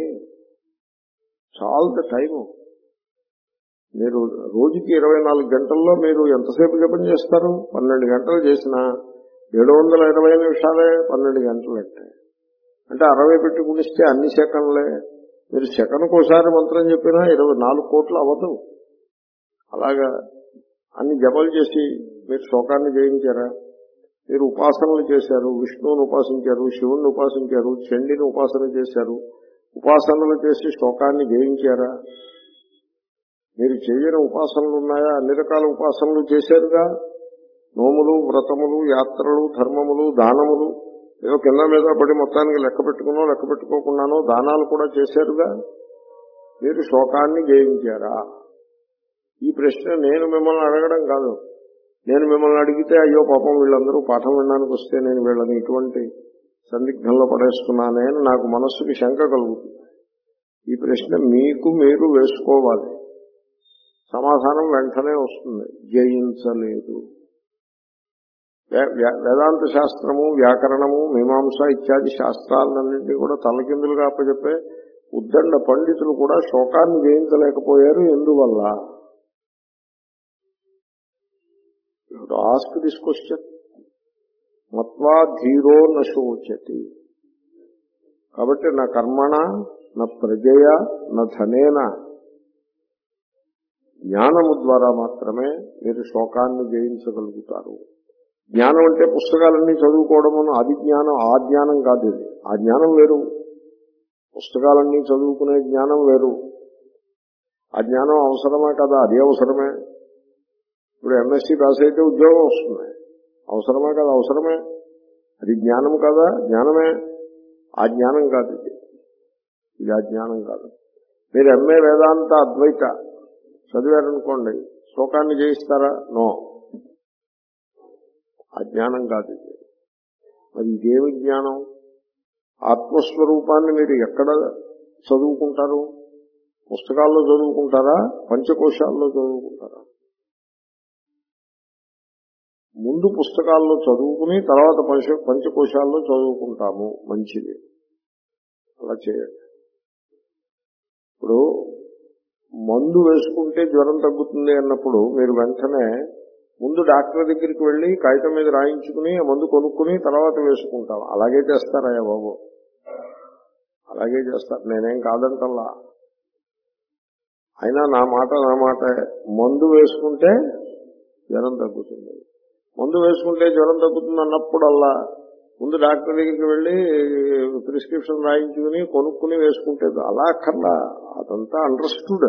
చాలా టైము. మీరు రోజుకి ఇరవై నాలుగు గంటల్లో మీరు ఎంతసేపు జపం చేస్తారు? పన్నెండు గంటలు చేసినా ఏడు వందల ఇరవై నిమిషాలే పన్నెండు గంటలు అంటే అంటే అరవై పెట్టి గుణిస్తే అన్ని సెకండ్లే. మీరు సెకండ్కి ఒకసారి మంత్రం చెప్పినా ఇరవై నాలుగు కోట్లు అవ్వదు. అలాగా అన్ని జపాలు చేసి మీరు శ్లోకాన్ని జయించారా? మీరు ఉపాసనలు చేశారు, విష్ణువుని ఉపాసించారు, శివుణ్ణి ఉపాసించారు, చండిని ఉపాసన చేశారు, ఉపాసనలు చేసి శ్లోకాన్ని జయించారా? మీరు చేయని ఉపాసనలు ఉన్నాయా? అన్ని రకాల ఉపాసనలు చేశారుగా. నోములు, వ్రతములు, యాత్రలు, ధర్మములు, దానములు ఏదో కింద మీద పడి మొత్తానికి లెక్క పెట్టుకునో లెక్క పెట్టుకోకుండానో దానాలు కూడా చేశారుగా. మీరు శోకాన్ని జయించారా? ఈ ప్రశ్న నేను మిమ్మల్ని అడగడం కాదు. నేను మిమ్మల్ని అడిగితే అయ్యో పాపం వీళ్ళందరూ పాఠం వినడానికి వస్తే నేను వీళ్ళని ఇటువంటి సందిగ్ధంలో పడేస్తున్నానే అని నాకు మనస్సుకి శంక కలుగుతుంది. ఈ ప్రశ్న మీకు మీరు వేసుకోవాలి. సమాధానం వెంటనే వస్తుంది. జయించలేదు. వేదాంత శాస్త్రము, వ్యాకరణము, మీమాంస ఇత్యాది శాస్త్రాలన్నింటినీ కూడా తలకిందులుగా అప్పచెప్పే ఉద్దండ పండితులు కూడా శోకాన్ని జయించలేకపోయారు. ఎందువల్ల? Ask this question. మత్వా ధీరో నశోచతి. కాబట్టి నా కర్మణ నా ప్రజయ నా ధనేన జ్ఞానము ద్వారా మాత్రమే మీరు శోకాన్ని జయించగలుగుతారు. జ్ఞానం అంటే పుస్తకాలన్నీ చదువుకోవడము అది జ్ఞానం. ఆ జ్ఞానం కాదు ఇది. ఆ జ్ఞానం వేరు. పుస్తకాలన్నీ చదువుకునే జ్ఞానం వేరు. ఆ జ్ఞానం అవసరమే కదా? అది అవసరమే. ఇప్పుడు ఎంఎస్సీ పాస్ అయితే ఉద్యోగం వస్తుంది. అవసరమే కదా? అవసరమే. అది జ్ఞానం కదా? జ్ఞానమే. ఆ జ్ఞానం కాదు ఇది. ఇది ఆ జ్ఞానం కాదు. మీరు ఎంఏ వేదాంత అద్వైత చదివారనుకోండి, శోకాన్ని జయిస్తారా? నో. అజ్ఞానం కాదు ఇది. మరి ఇదేమి జ్ఞానం? ఆత్మస్వరూపాన్ని మీరు ఎక్కడ చదువుకుంటారు? పుస్తకాల్లో చదువుకుంటారా? పంచకోశాల్లో చదువుకుంటారా? ముందు పుస్తకాల్లో చదువుకుని తర్వాత పంచ పంచకోశాల్లో చదువుకుంటాము. మంచిది. అలా చేయండి. ఇప్పుడు మందు వేసుకుంటే జ్వరం తగ్గుతుంది అన్నప్పుడు మీరు వెంటనే ముందు డాక్టర్ దగ్గరికి వెళ్లి కాగితం మీద రాయించుకుని మందు కొనుక్కుని తర్వాత వేసుకుంటాం. అలాగే చేస్తారయ్యా బాబు, అలాగే చేస్తారు. నేనేం కాదంటల్లా. అయినా నా మాట నా మాట మందు వేసుకుంటే జ్వరం తగ్గుతుంది. మందు వేసుకుంటే జ్వరం తగ్గుతుంది అన్నప్పుడల్లా ముందు డాక్టర్ దగ్గరికి వెళ్లి ప్రిస్క్రిప్షన్ రాయించుకుని కొనుక్కుని వేసుకుంటే అలా అక్కర్లా. అదంతా అండర్స్టూడ్.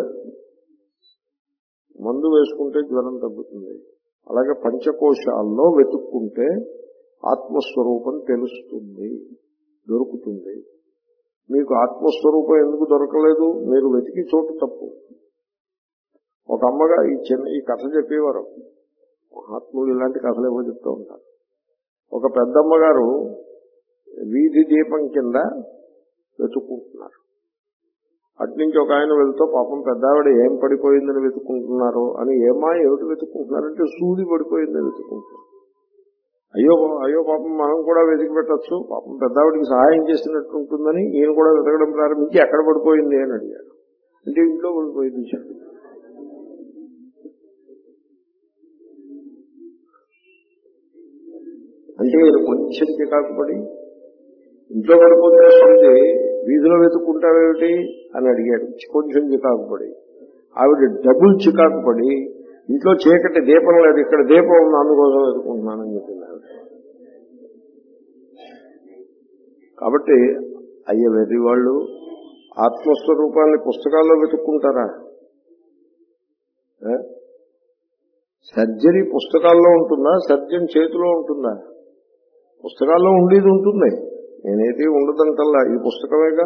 మందు వేసుకుంటే జ్వరం తగ్గుతుంది. అలాగే పంచకోశాల్లో వెతుక్కుంటే ఆత్మస్వరూపం తెలుస్తుంది, దొరుకుతుంది. మీకు ఆత్మస్వరూపం ఎందుకు దొరకలేదు? మీరు వెతికి చోటు తప్పు. ఒక అమ్మగా ఈ చిన్న ఈ కథ చెప్పేవారు. మహాత్ములు ఇలాంటి కథలు ఏవో చెప్తూ ఉంటారు. ఒక పెద్దమ్మగారు వీధి దీపం కింద వెతుక్కుంటున్నారు. అట్నుంచి ఒక ఆయన వెళ్తూ పాపం పెద్దావిడ ఏం పడిపోయిందని వెతుక్కుంటున్నారు అని. ఏమా ఏమిటి వెతుక్కుంటున్నారంటే సూది పడిపోయిందని వెతుక్కుంటున్నారు. అయ్యో అయ్యో పాపం మనం కూడా వెతికి పెట్టచ్చు, పాపం పెద్దవాడికి సహాయం చేసినట్టు ఉంటుందని ఈయన కూడా వెతకడం ప్రారంభించి ఎక్కడ పడిపోయింది అని అడిగాడు. అంటే ఇంట్లో పడిపోయింది చెప్పి. అంటే ఈయన కొంచెం చికాకు పడి ఇంట్లో పడిపోతే వీధిలో వెతుక్కుంటావేమిటి అని అడిగాడు. కొంచెం చికాకు పడి ఆవిడ డబుల్ చికాకు పడి ఇంట్లో చీకటి దీపం లేదు, ఇక్కడ దీపం ఉంది అందుకోసం వెతుకుంటున్నానని చెప్పింది ఆవిడ. కాబట్టి అయ్యే వెర్రి వాళ్ళు ఆత్మస్వరూపాన్ని పుస్తకాల్లో వెతుక్కుంటారా? సర్జరీ పుస్తకాల్లో ఉంటుందా? సర్జన్ చేతిలో ఉంటుందా? పుస్తకాల్లో ఉండేది ఉంటుంది, నేనైతే ఉండదంటల్లా. ఈ పుస్తకమేగా.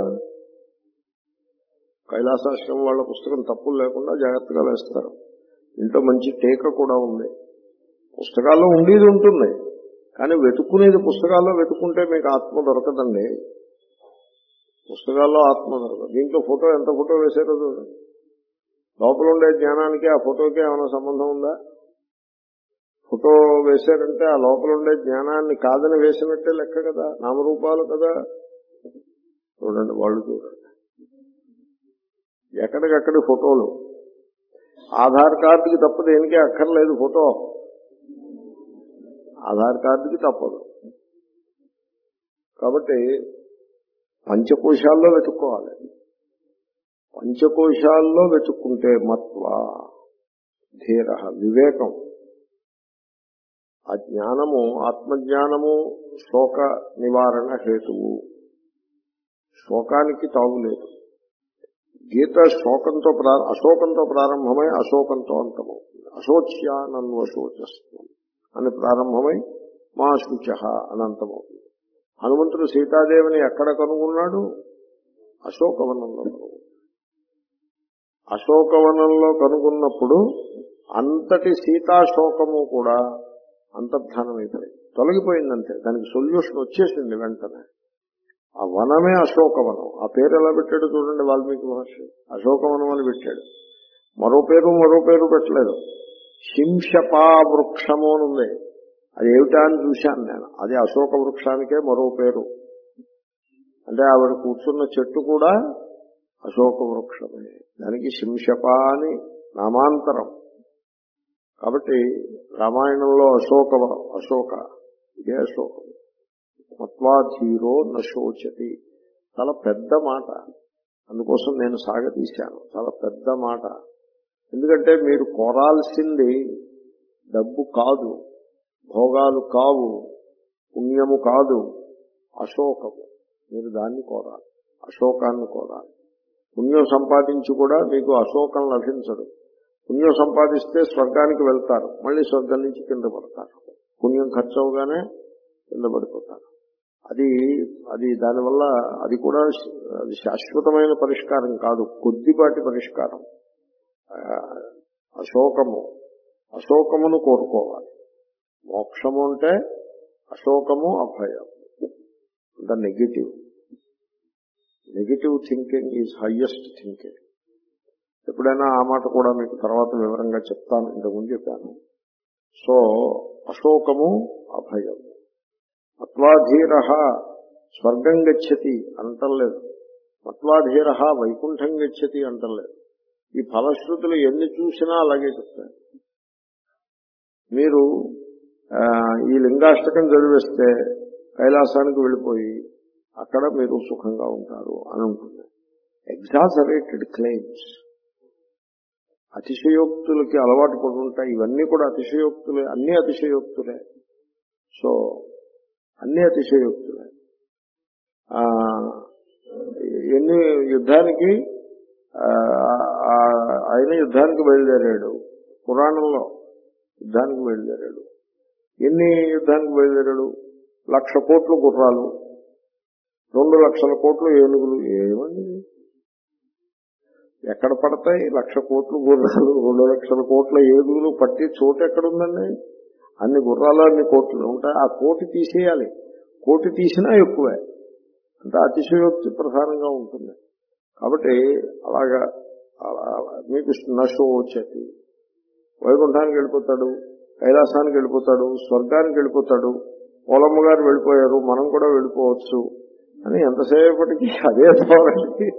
కైలాసాశ్రమం వాళ్ళ పుస్తకం తప్పులు లేకుండా జాగ్రత్తగా వేస్తారు. ఇంట్లో మంచి టీక కూడా ఉంది. పుస్తకాల్లో ఉండేది ఉంటుంది, కానీ వెతుక్కునేది పుస్తకాల్లో వెతుక్కుంటే మీకు ఆత్మ దొరకదండి. పుస్తకాల్లో ఆత్మ దొరకదు. దీంట్లో ఫోటో ఎంత ఫోటో వేశారో చూడండి. లోపల ఉండే జ్ఞానానికి ఆ ఫోటోకి ఏమైనా సంబంధం ఉందా? ఫోటో వేశారంటే ఆ లోపల ఉండే జ్ఞానాన్ని కాదని వేసినట్టే లెక్క కదా, నామరూపాలు కదా. చూడండి, వాళ్ళు చూడండి ఎక్కడికక్కడి ఫోటోలు. ఆధార్ కార్డుకి తప్ప దేనికే అక్కర్లేదు ఫోటో. ఆధార్ కార్డుకి తప్పదు. కాబట్టి పంచకోశాల్లో వెతుక్కోవాలి. పంచకోశాల్లో వెతుక్కుంటే మత్వ ధీర వివేకం. ఆ జ్ఞానము, ఆత్మజ్ఞానము శోక నివారణ హేతువు. శోకానికి తావులేదు. గీత శోకంతో అశోకంతో ప్రారంభమై అశోకంతో అంతమవుతుంది. అశోచ్యానన్వశోచస్వం అని ప్రారంభమై మా శుచ అనంతమవుతుంది. హనుమంతుడు సీతాదేవిని ఎక్కడ కనుగొన్నాడు? అశోకవనంలో కనుగొన్నాడు. అశోకవనంలో కనుగొన్నప్పుడు అంతటి సీతాశోకము కూడా అంతర్ధానమైపోయింది, తొలగిపోయిందంటే. దానికి సొల్యూషన్ వచ్చేసింది వెంటనే. ఆ వనమే అశోకవనం. ఆ పేరు ఎలా పెట్టాడు చూడండి వాల్మీకి మహర్షి. అశోకవనం అని పెట్టాడు. మరో పేరు మరో పేరు పెట్టలేదు. శింషపా వృక్షము అని ఉంది. అది ఏమిటా అని చూశాను నేను. అది అశోక వృక్షానికే మరో పేరు. అంటే ఆవిడ కూర్చున్న చెట్టు కూడా అశోక వృక్షమే. దానికి శింషపా అని నామాంతరం. కాబట్టి రామాయణంలో అశోక అశోక ఇదే అశోకం. మత్వాధీరో నశోచతి. చాలా పెద్ద మాట, అందుకోసం నేను సాగతీశాను. చాలా పెద్ద మాట. ఎందుకంటే మీరు కోరాల్సింది డబ్బు కాదు, భోగాలు కావు, పుణ్యము కాదు, అశోకము. మీరు దాన్ని కోరాలి, అశోకాన్ని కోరాలి. పుణ్యం సంపాదించి కూడా మీకు అశోకం లభించదు. పుణ్యం సంపాదిస్తే స్వర్గానికి వెళ్తారు, మళ్ళీ స్వర్గం నుంచి కింద పడతారు. పుణ్యం ఖర్చు అవగానే కింద పడిపోతారు. అది అది దానివల్ల అది కూడా అది శాశ్వతమైన పరిష్కారం కాదు, కొద్దిపాటి పరిష్కారం. అశోకము అశోకమును కోరుకోవాలి. మోక్షము అంటే అశోకము, అభయం. The negative negative thinking is highest thinking. ఎప్పుడైనా ఆ మాట కూడా మీకు తర్వాత వివరంగా చెప్తాను, ఇంతకుముందు చెప్పాను. సో అశోకము, అభయం. మత్వాధీర స్వర్గం గచ్చతి అంటలేదు, మత్వాధీర వైకుంఠం గచ్చతి అంటలేదు. ఈ ఫలశ్రుతులు ఎన్ని చూసినా అలాగే చెప్తాయి. మీరు ఈ లింగాష్టకం చదివేస్తే కైలాసానికి వెళ్ళిపోయి అక్కడ మీరు సుఖంగా ఉంటారు అని ఉంటుంది. ఎగ్జాజరేటెడ్ క్లెయిమ్స్, అతిశయోక్తులకి అలవాటు పడి ఉంటాయి. ఇవన్నీ కూడా అతిశయోక్తులే, అన్ని అతిశయోక్తులే. సో అన్ని అతిశయోక్తులే. ఎన్ని యుద్ధానికి ఆయన యుద్ధానికి బయలుదేరాడు, పురాణంలో యుద్ధానికి బయలుదేరాడు. ఎన్ని యుద్ధానికి బయలుదేరాడు? లక్ష కోట్లు గుర్రాలు, రెండు లక్షల కోట్లు ఏనుగులు. ఏమండి ఎక్కడ పడతాయి? లక్ష కోట్లు గుర్రాలు, రెండు లక్షల కోట్ల ఏనుగులు పట్టి చోటు ఎక్కడుందండి? అన్ని గుర్రాలు, అన్ని కోట్లు ఉంటాయి. ఆ కోటి తీసేయాలి, కోటి తీసినా ఎక్కువే. అంటే అతిశయోక్తి ప్రధానంగా ఉంటుంది. కాబట్టి అలాగా మీకు నశోచతి. వైకుంఠానికి వెళ్ళిపోతాడు, కైలాసానికి వెళ్ళిపోతాడు, స్వర్గానికి వెళ్ళిపోతాడు. పోలమ్మ గారు వెళ్ళిపోయారు, మనం కూడా వెళ్ళిపోవచ్చు అని ఎంతసేపటికి అదే ధోరణి,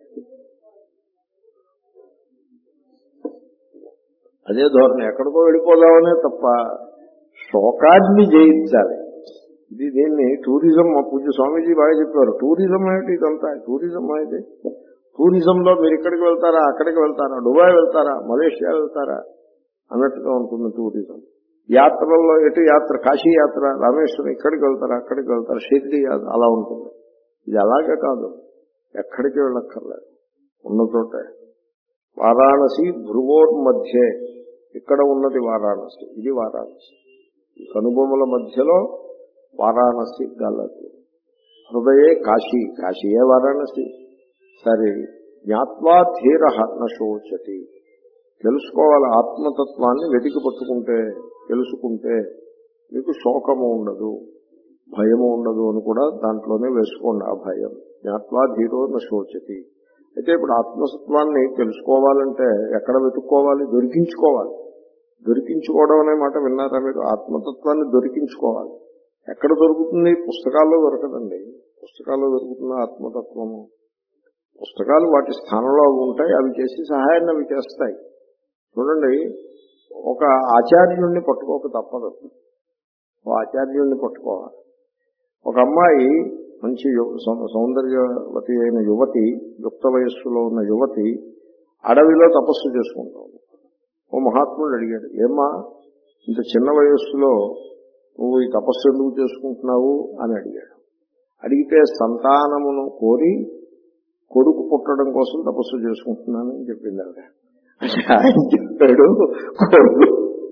అదే ధోరణి. ఎక్కడికో వెళ్ళిపోదామనే తప్ప శోకాన్ని జయించాలి. ఇది దీన్ని టూరిజం, మా పూజ్య స్వామీజీ బాగా చెప్పారు. టూరిజం ఏమిటి ఇదంతా? టూరిజం అయితే టూరిజంలో మీరు ఇక్కడికి వెళ్తారా, అక్కడికి వెళ్తారా, దుబాయ్ వెళ్తారా, మలేషియా వెళ్తారా అన్నట్టుగా ఉంటుంది టూరిజం. యాత్రల్లో ఎటు యాత్ర, కాశీ యాత్ర, రామేశ్వరం, ఇక్కడికి వెళ్తారా, అక్కడికి వెళ్తారా, షిరిడి అలా ఉంటుంది. ఇది అలాగే కాదు, ఎక్కడికి వెళ్ళక్కర్లేదు, ఉన్న చోటే. వారాణసి భ్రువోర్ మధ్యే, ఇక్కడ ఉన్నది వారాణసి, ఇది వారాణసి. ఈ కనుబొమ్మల మధ్యలో వారాణసి గలదు. హృదయే కాశీ, కాశీయే వారాణసి. సరే, జ్ఞాత్వా ధీర నశోచతి, తెలుసుకోవాలి ఆత్మతత్వాన్ని. వెతికి పట్టుకుంటే, తెలుసుకుంటే మీకు శోకము ఉండదు, భయము ఉండదు అని కూడా దాంట్లోనే వేసుకోండి. ఆ భయం జ్ఞాత్వా ధీరో నశోచతి. అయితే ఇప్పుడు ఆత్మతత్వాన్ని తెలుసుకోవాలంటే ఎక్కడ వెతుక్కోవాలి? దొరికించుకోవాలి. దొరికించుకోవడం అనే మాట విన్నారా మీరు? ఆత్మతత్వాన్ని దొరికించుకోవాలి. ఎక్కడ దొరుకుతుంది? పుస్తకాల్లో దొరకదండి. పుస్తకాల్లో దొరుకుతున్న ఆత్మతత్వము, పుస్తకాలు వాటి స్థానంలో ఉంటాయి, అవి చేసి సహాయాన్ని అవి చేస్తాయి. చూడండి, ఒక ఆచార్యుణ్ణి పట్టుకోక తప్పదు. ఓ ఆచార్యుణ్ణి పట్టుకోవాలి. ఒక అమ్మాయి మంచి సౌందర్యవతి అయిన యువతి, యుక్త వయస్సులో ఉన్న యువతి అడవిలో తపస్సు చేసుకుంటాం. ఓ మహాత్ముడు అడిగాడు, ఏమ్మా ఇంత చిన్న వయస్సులో నువ్వు ఈ తపస్సు ఎందుకు చేసుకుంటున్నావు అని అడిగాడు. అడిగితే సంతానమును కోరి కొడుకు పుట్టడం కోసం తపస్సు చేసుకుంటున్నానని చెప్పింది ఆవిడ. ఆయన చెప్పాడు, కొడుకు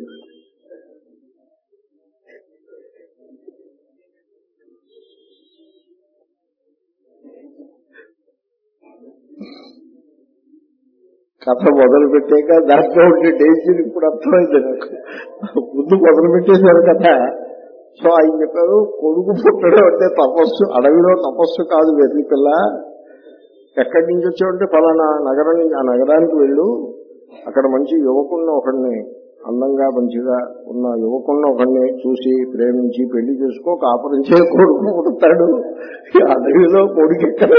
కథ మొదలు పెట్టాక దాంట్లో ఉండే డేంజర్ ఇప్పుడు అర్థమైంది నాకు. ముందు మొదలు పెట్టేశారు కథ. సో ఆయన చెప్పారు, కొడుకు పుట్టడం అంటే తపస్సు, అడవిలో తపస్సు కాదు వెర్రి పిల్ల. ఎక్కడి నుంచి వచ్చావంటే ఫలానా నగరం నుంచి, ఆ నగరానికి వెళ్ళు, అక్కడ మంచి యువకున్న ఒకడిని, అందంగా మంచిగా ఉన్న యువకున్న ఒకడిని చూసి ప్రేమించి పెళ్లి చేసుకో, కాపురం చే, కొడుకు పుడతాడు. అడవిలో కొడుకు ఎక్కడ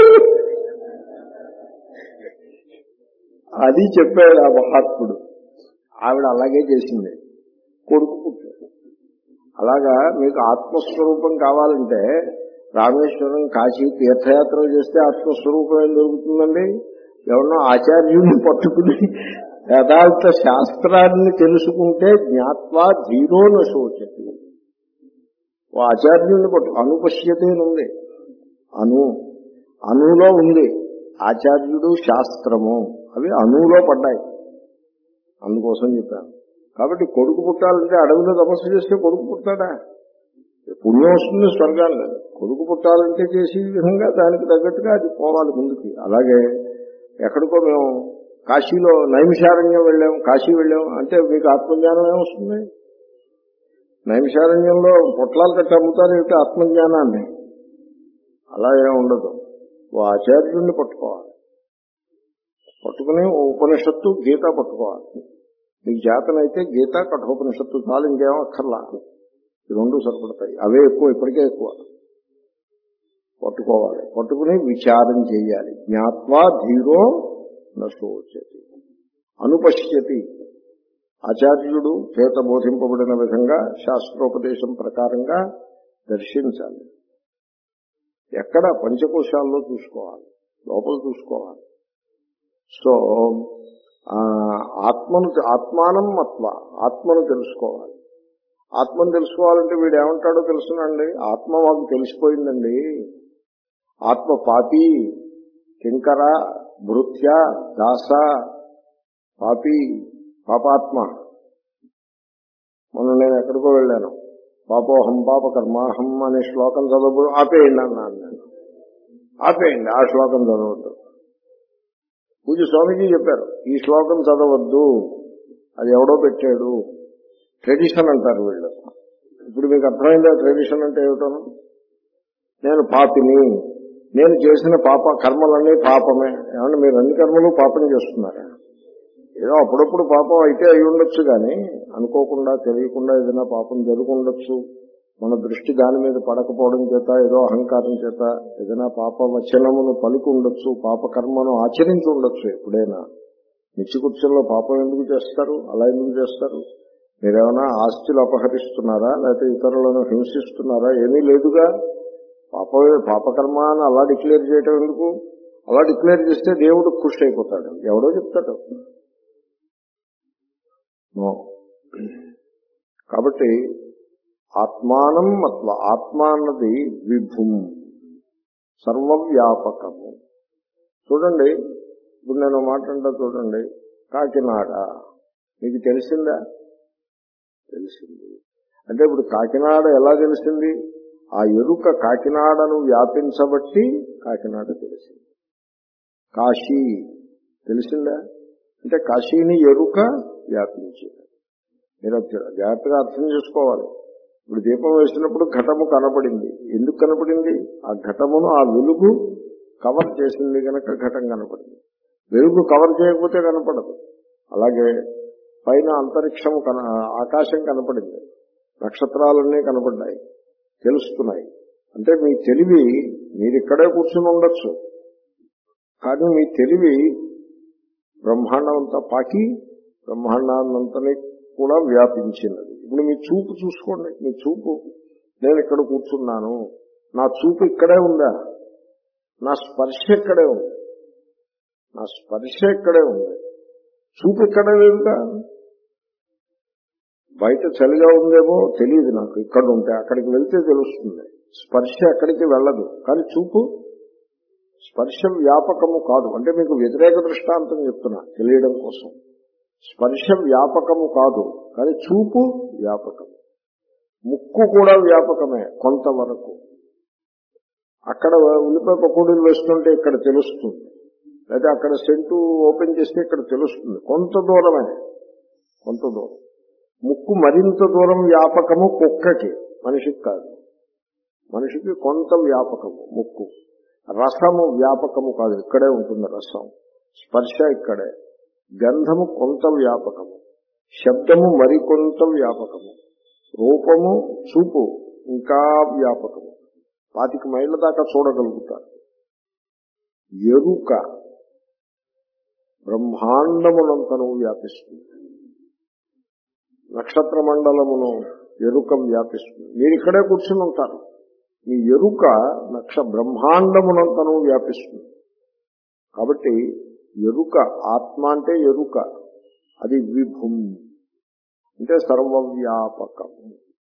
అది చెప్పాడు ఆ మహాత్ముడు. ఆవిడ అలాగే చేసింది, కొడుకు పుట్టాడు. అలాగా మీకు ఆత్మస్వరూపం కావాలంటే రామేశ్వరం, కాశీ తీర్థయాత్రలు చేస్తే ఆత్మస్వరూపం ఏం దొరుకుతుందండి? ఎవరినో ఆచార్యుడిని పట్టుకుని యథార్థ శాస్త్రాన్ని తెలుసుకుంటే జ్ఞాత్వా ధీరో నశోచతి. ఓ ఆచార్యుడిని పట్టు, అనుపశ్యతే ఉంది, అను అనులో ఉంది. ఆచార్యుడు, శాస్త్రము అవి అనులో పడ్డాయి. అందుకోసం చెప్పాను. కాబట్టి కొడుకు పుట్టాలంటే అడవిలో తపస్సు చేస్తే కొడుకు పుట్టాడా? పుణ్యం వస్తుంది, స్వర్గాన్ని. కొడుకు పుట్టాలంటే చేసే విధంగా దానికి తగ్గట్టుగా అది పోవాలి ముందుకి. అలాగే ఎక్కడికో మేము కాశీలో నైమిషారణ్యం వెళ్ళాం, కాశీ వెళ్ళాం అంటే మీకు ఆత్మజ్ఞానం ఏమొస్తుంది? నైమిషారణ్యంలో పొట్లాలు కట్టి అమ్ముతారు ఏమిటి ఆత్మజ్ఞానాన్ని? అలా ఏమి ఉండదు. ఓ ఆచార్యుడిని పట్టుకోవాలి. పట్టుకుని ఉపనిషత్తు, గీత పట్టుకోవాలి. మీకు చేతనైతే గీత, కఠోపనిషత్తు చాలు, ఇంకేమో అక్కర్లా. ఈ రెండు సరిపడతాయి. అవే ఎక్కువ, ఇప్పటికే ఎక్కువ. పట్టుకోవాలి. పట్టుకుని విచారం చేయాలి. జ్ఞాత్వా ధీరో నశోచతి. అనుపశ్యతి, ఆచార్యుడు చేత బోధింపబడిన విధంగా శాస్త్రోపదేశం ప్రకారంగా దర్శించాలి. ఎక్కడ? పంచకోశాల్లో చూసుకోవాలి, లోపల చూసుకోవాలి. సో ఆత్మను ఆత్మానం మత్వ, ఆత్మను తెలుసుకోవాలి. ఆత్మను తెలుసుకోవాలంటే వీడు ఏమంటాడో తెలుసునండి, ఆత్మ మాకు తెలిసిపోయిందండి, ఆత్మ పాపి, కింకర, భృత్య, దాస, పాపి, పాపాత్మ. మొన్న నేను ఎక్కడికో వెళ్ళాను, పాపోహం పాప కర్మాహం అనే శ్లోకం చదవదు, ఆపేయండి అన్నాను నేను. ఆపేయండి, ఆ శ్లోకం చదవద్దు. పూజ్య స్వామీజీ చెప్పారు, ఈ శ్లోకం చదవద్దు, అది ఎవడో పెట్టాడు, ట్రెడిషన్ అంటారు వీళ్ళు. ఇప్పుడు మీకు అర్థమైందా ట్రెడిషన్ అంటే ఏమిటోను? నేను పాపిని, నేను చేసిన పాప కర్మలన్నీ పాపమే. ఏమన్నా మీరు అన్ని కర్మలు పాపం చేస్తున్నారా? ఏదో అప్పుడప్పుడు పాపం అయితే అయి ఉండొచ్చు, కానీ అనుకోకుండా తెలియకుండా ఏదైనా పాపం జరుగుండొచ్చు. మన దృష్టి దాని మీద పడకపోవడం చేత, ఏదో అహంకారం చేత ఏదైనా పాప వచనమును పలికి ఉండొచ్చు, పాప కర్మను ఆచరించి ఉండొచ్చు. ఎప్పుడైనా నిత్యకృత్యంలో పాపం ఎందుకు చేస్తారు? అలా ఎందుకు చేస్తారు? మీరేమైనా ఆస్తులు అపహరిస్తున్నారా, లేకపోతే ఇతరులను హింసిస్తున్నారా? ఏమీ లేదుగా. పాప పాపకర్మ అని అలా డిక్లేర్ చేయటం ఎందుకు? అలా డిక్లేర్ చేస్తే దేవుడు ఖుషి అయిపోతాడు. ఎవడో చెప్తాడు. కాబట్టి ఆత్మానం మత్వ, ఆత్మ అన్నది విభుం, సర్వవ్యాపకము. చూడండి, ఇప్పుడు నేను మాట్లాడతా చూడండి. కాకినాడ మీకు తెలిసిందా? తెలిసింది. అంటే ఇప్పుడు కాకినాడ ఎలా తెలిసింది? ఆ ఎరుక కాకినాడను వ్యాపించబట్టి కాకినాడ తెలిసింది. కాశీ తెలిసిందా? అంటే కాశీని ఎరుక వ్యాపించింది. మీరు జాగ్రత్తగా అర్థం చేసుకోవాలి. ఇప్పుడు దీపం వేసినప్పుడు ఘటము కనపడింది. ఎందుకు కనపడింది? ఆ ఘటమును ఆ వెలుగు కవర్ చేసింది కనుక ఘటం కనపడింది. వెలుగు కవర్ చేయకపోతే కనపడదు. అలాగే పైన అంతరిక్షము కన ఆకాశం కనపడింది, నక్షత్రాలన్నీ కనపడ్డాయి, తెలుస్తున్నాయి. అంటే మీ తెలివి, మీరు ఇక్కడే కూర్చుని ఉండొచ్చు, కానీ మీ తెలివి బ్రహ్మాండం అంతా పాకి బ్రహ్మాండాన్నంతని కూడా వ్యాపించినది. ఇప్పుడు మీ చూపు చూసుకోండి. మీ చూపు, నేను ఇక్కడ కూర్చున్నాను, నా చూపు ఇక్కడే ఉందా? నా స్పర్శ ఇక్కడే ఉంది. నా స్పర్శ ఇక్కడే ఉంది, చూపు ఇక్కడే లేదుగా. బయట చలిగా ఉందేమో తెలియదు నాకు, ఇక్కడ ఉంటే అక్కడికి వెళ్తే తెలుస్తుంది. స్పర్శ అక్కడికి వెళ్ళదు, కానీ చూపు, స్పర్శ వ్యాపకము కాదు. అంటే మీకు వ్యతిరేక దృష్టాంతం చెప్తున్నా తెలియడం కోసం. స్పర్శ వ్యాపకము కాదు, కానీ చూపు వ్యాపకము. ముక్కు కూడా వ్యాపకమే కొంతవరకు. అక్కడ ఉల్లిపాయ పకోడీలు వేస్తుంటే ఇక్కడ తెలుస్తుంది, లేదా అక్కడ సెంటు ఓపెన్ చేస్తే ఇక్కడ తెలుస్తుంది. కొంత దూరమే, కొంత దూరం. ముక్కు మరింత దూరం వ్యాపకము కుక్కకి, మనిషికి కాదు. మనిషికి కొంత వ్యాపకము ముక్కు. రసము వ్యాపకము కాదు, ఇక్కడే ఉంటుంది రసం. స్పర్శ ఇక్కడే. గంధము కొంత వ్యాపకము, శబ్దము మరికొంత వ్యాపకము, రూపము, చూపు ఇంకా వ్యాపకము. పాతిక మైళ్ళ దాకా చూడగలుగుతారు. ఎరుక బ్రహ్మాండమునంతను వ్యాపిస్తుంది. నక్షత్ర మండలమును ఎరుక వ్యాపిస్తుంది. మీరు ఇక్కడే కూర్చుని ఉంటారు, మీ ఎరుక నక్ష బ్రహ్మాండమునంతను వ్యాపిస్తుంది. కాబట్టి ఎరుక, ఆత్మ అంటే ఎరుక, అది విభుం అంటే సర్వవ్యాపకము.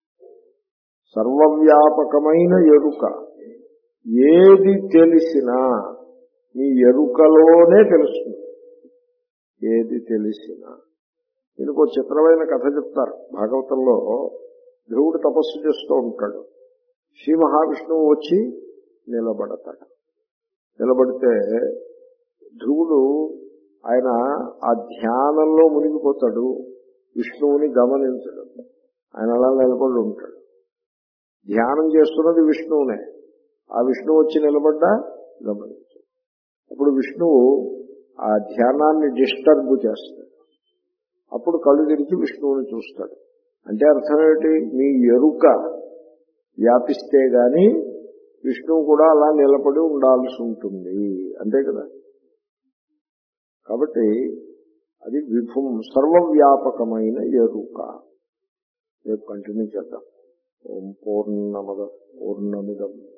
సర్వవ్యాపకమైన ఎరుక. ఏది తెలిసినా మీ ఎరుకలోనే తెలుస్తుంది. ఏది తెలిసినా. దీనికి ఒక చిత్రమైన కథ చెప్తారు భాగవతంలో. దేవుడు తపస్సు చేస్తూ ఉంటాడు. శ్రీ మహావిష్ణువు వచ్చి నిలబడతాడు. నిలబడితే ధ్రువుడు ఆయన ఆ ధ్యానంలో మునిగిపోతాడు, విష్ణువుని గమనించడు. ఆయన అలా నిలబడి ఉంటాడు. ధ్యానం చేస్తున్నది విష్ణువునే. ఆ విష్ణువు వచ్చి నిలబడ్డా గమనించడు. అప్పుడు విష్ణువు ఆ ధ్యానాన్ని డిస్టర్బ్ చేస్తాడు. అప్పుడు కళ్ళు తెరిచి విష్ణువుని చూస్తాడు. అంటే అర్థం ఏమిటి? మీ ఎరుక వ్యాపిస్తే గాని విష్ణువు కూడా అలా నిలబడి ఉండాల్సి ఉంటుంది, అంతే కదా. కాబట్టి అది విభుం, సర్వవ్యాపకమైన ఎరుక. రేపు కంటిన్యూ చేద్దాం. ఓం పూర్ణమద పూర్ణమిదం